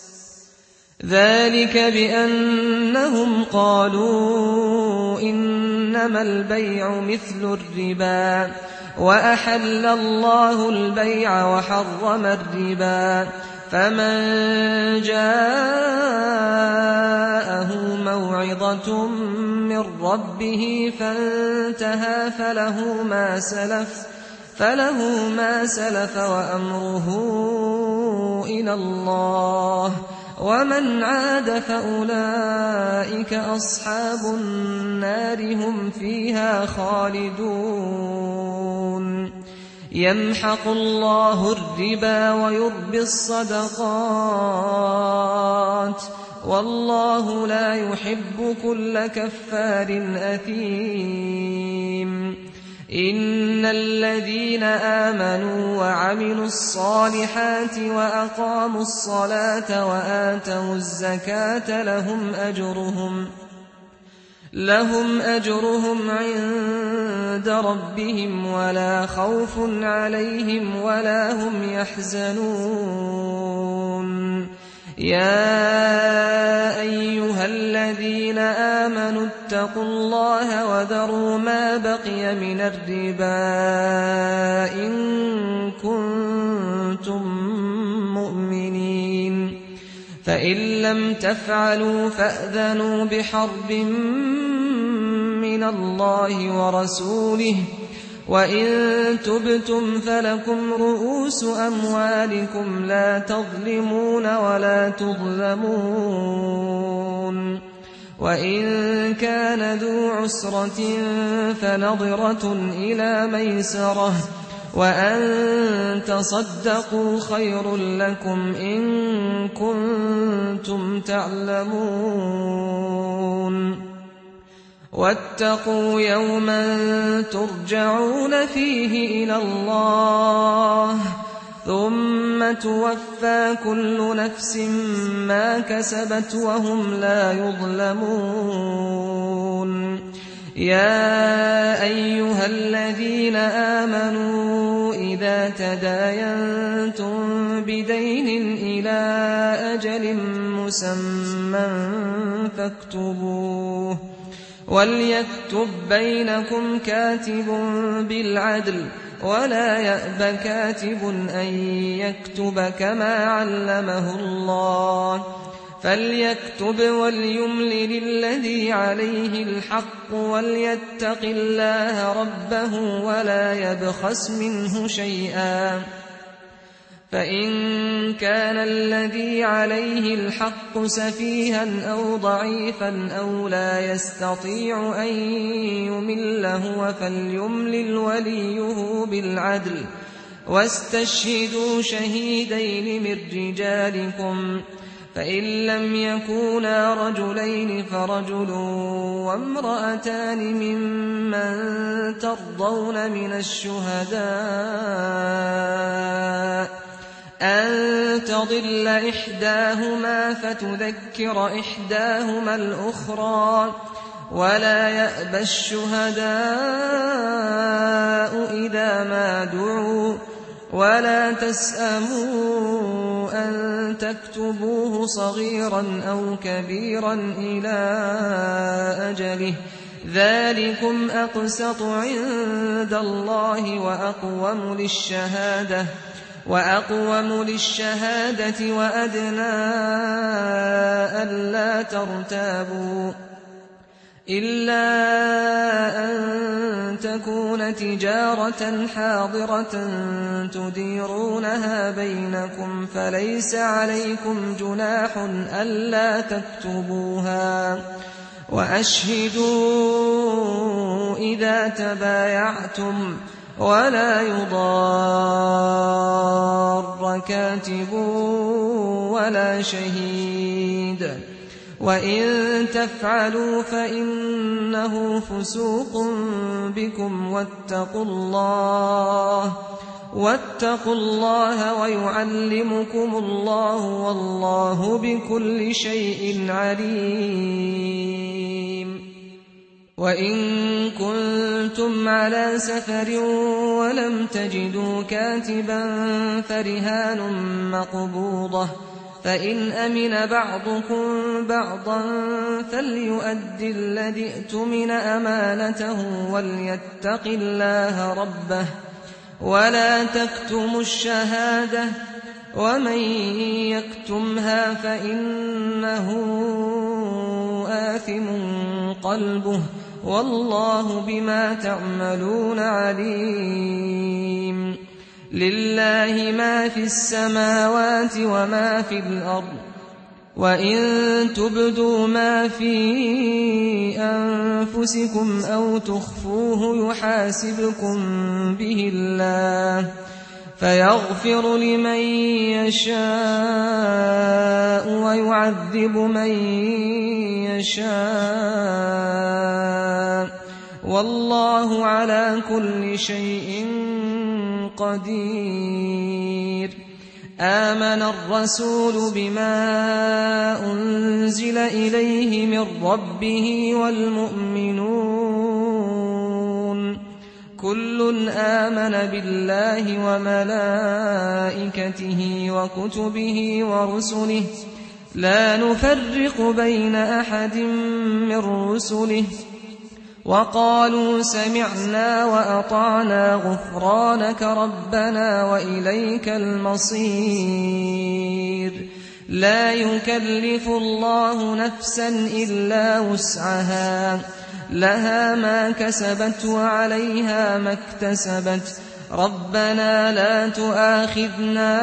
ذلك بأنهم قالوا إنما البيع مثل الربا وأحل الله البيع وحرم الربا فمن جاءه موعظة من ربه فانتهى فله ما سلف فله ما سلف وأمره إلى الله ومن عاد فأولئك أصحاب النار هم فيها خالدون يمحق الله الربا ويربي الصدقات والله لا يحب كل كفار أثيم إن الذين آمنوا وعملوا الصالحات وأقاموا الصلاة وآتوا الزكاة لهم أجرهم لهم أجرهم عند ربهم ولا خوف عليهم ولا هم يحزنون يا أيها الذين آمنوا اتقوا الله وذروا ما بقي من الربا إن كنتم مؤمنين فإن لم تفعلوا فأذنوا بحرب من الله ورسوله وإن تبتم فلكم رؤوس أموالكم لا تظلمون ولا تظلمون وإن كان ذو عسرة فنظرة إلى ميسرة وأن تصدقوا خير لكم إن كنتم تعلمون واتقوا يوما ترجعون فيه إلى الله ثم توفى كل نفس ما كسبت وهم لا يظلمون يا أيها الذين آمنوا إذا تداينتم بدين إلى أجل مسمى فاكتبوه وليكتب بينكم كاتب بالعدل ولا يأب كاتب أن يكتب كما علمه الله فليكتب وليملل الذي عليه الحق وليتق الله ربه ولا يبخس منه شيئا فإن كان الذي عليه الحق سفيها أو ضعيفا أو لا يستطيع أن يمل هو فليملل وليه بالعدل واستشهدوا شهيدين من رجالكم فإن لم يكونا رجلين فرجل وامرأتان ممن ترضون من الشهداء أن تضل إحداهما فتذكر إحداهما الأخرى ولا يأبى الشهداء إذا ما دعوا ولا تسأموا أن تكتبوه صغيرا أو كبيرا إلى أجله ذلكم أقسط عند الله وأقوم للشهادة وأقوم للشهادة وأدنى ألا ترتابوا إلا أن تكون تجارة حاضرة تديرونها بينكم فليس عليكم جناح ألا تكتبوها وأشهدوا إذا تبايعتم ولا يضار كاتب ولا شهيد وإن تفعلوا فإنه فسوق بكم واتقوا الله واتقوا الله ويعلمكم الله والله بكل شيء عليم. وإن كنتم على سفر ولم تجدوا كاتبا فرهان مقبوضة فإن أمن بعضكم بعضا فليؤد الذي ائتمن أمانته وليتق الله ربه ولا تكتموا الشهادة ومن يكتمها فإنه آثم قلبه والله بما تعملون عليم. لله ما في السماوات وما في الأرض وإن تبدوا ما في أنفسكم أو تخفوه يحاسبكم به الله فيغفر لمن يشاء ويعذب من يشاء والله على كل شيء قدير. آمن الرسول بما أنزل إليه من ربه والمؤمنون كل آمن بالله وملائكته وكتبه ورسله لا نفرق بين أحد من رسله وقالوا سمعنا وأطعنا غفرانك ربنا وإليك المصير. لا يكلف الله نفسا إلا وسعها لها ما كسبت وعليها ما اكتسبت ربنا لا تؤاخذنا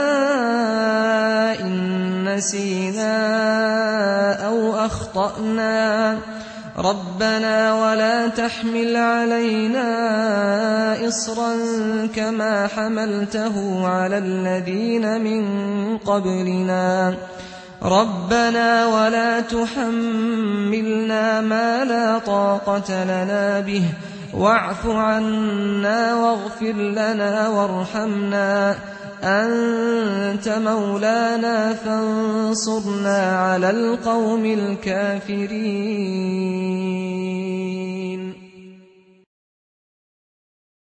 إن نسينا أو أخطأنا ربنا ولا تحمل علينا إصرا كما حملته على الذين من قبلنا ربنا ولا تحملنا ما لا طاقة لنا به واعف عنا واغفر لنا وارحمنا أنت مولانا فانصرنا على القوم الكافرين.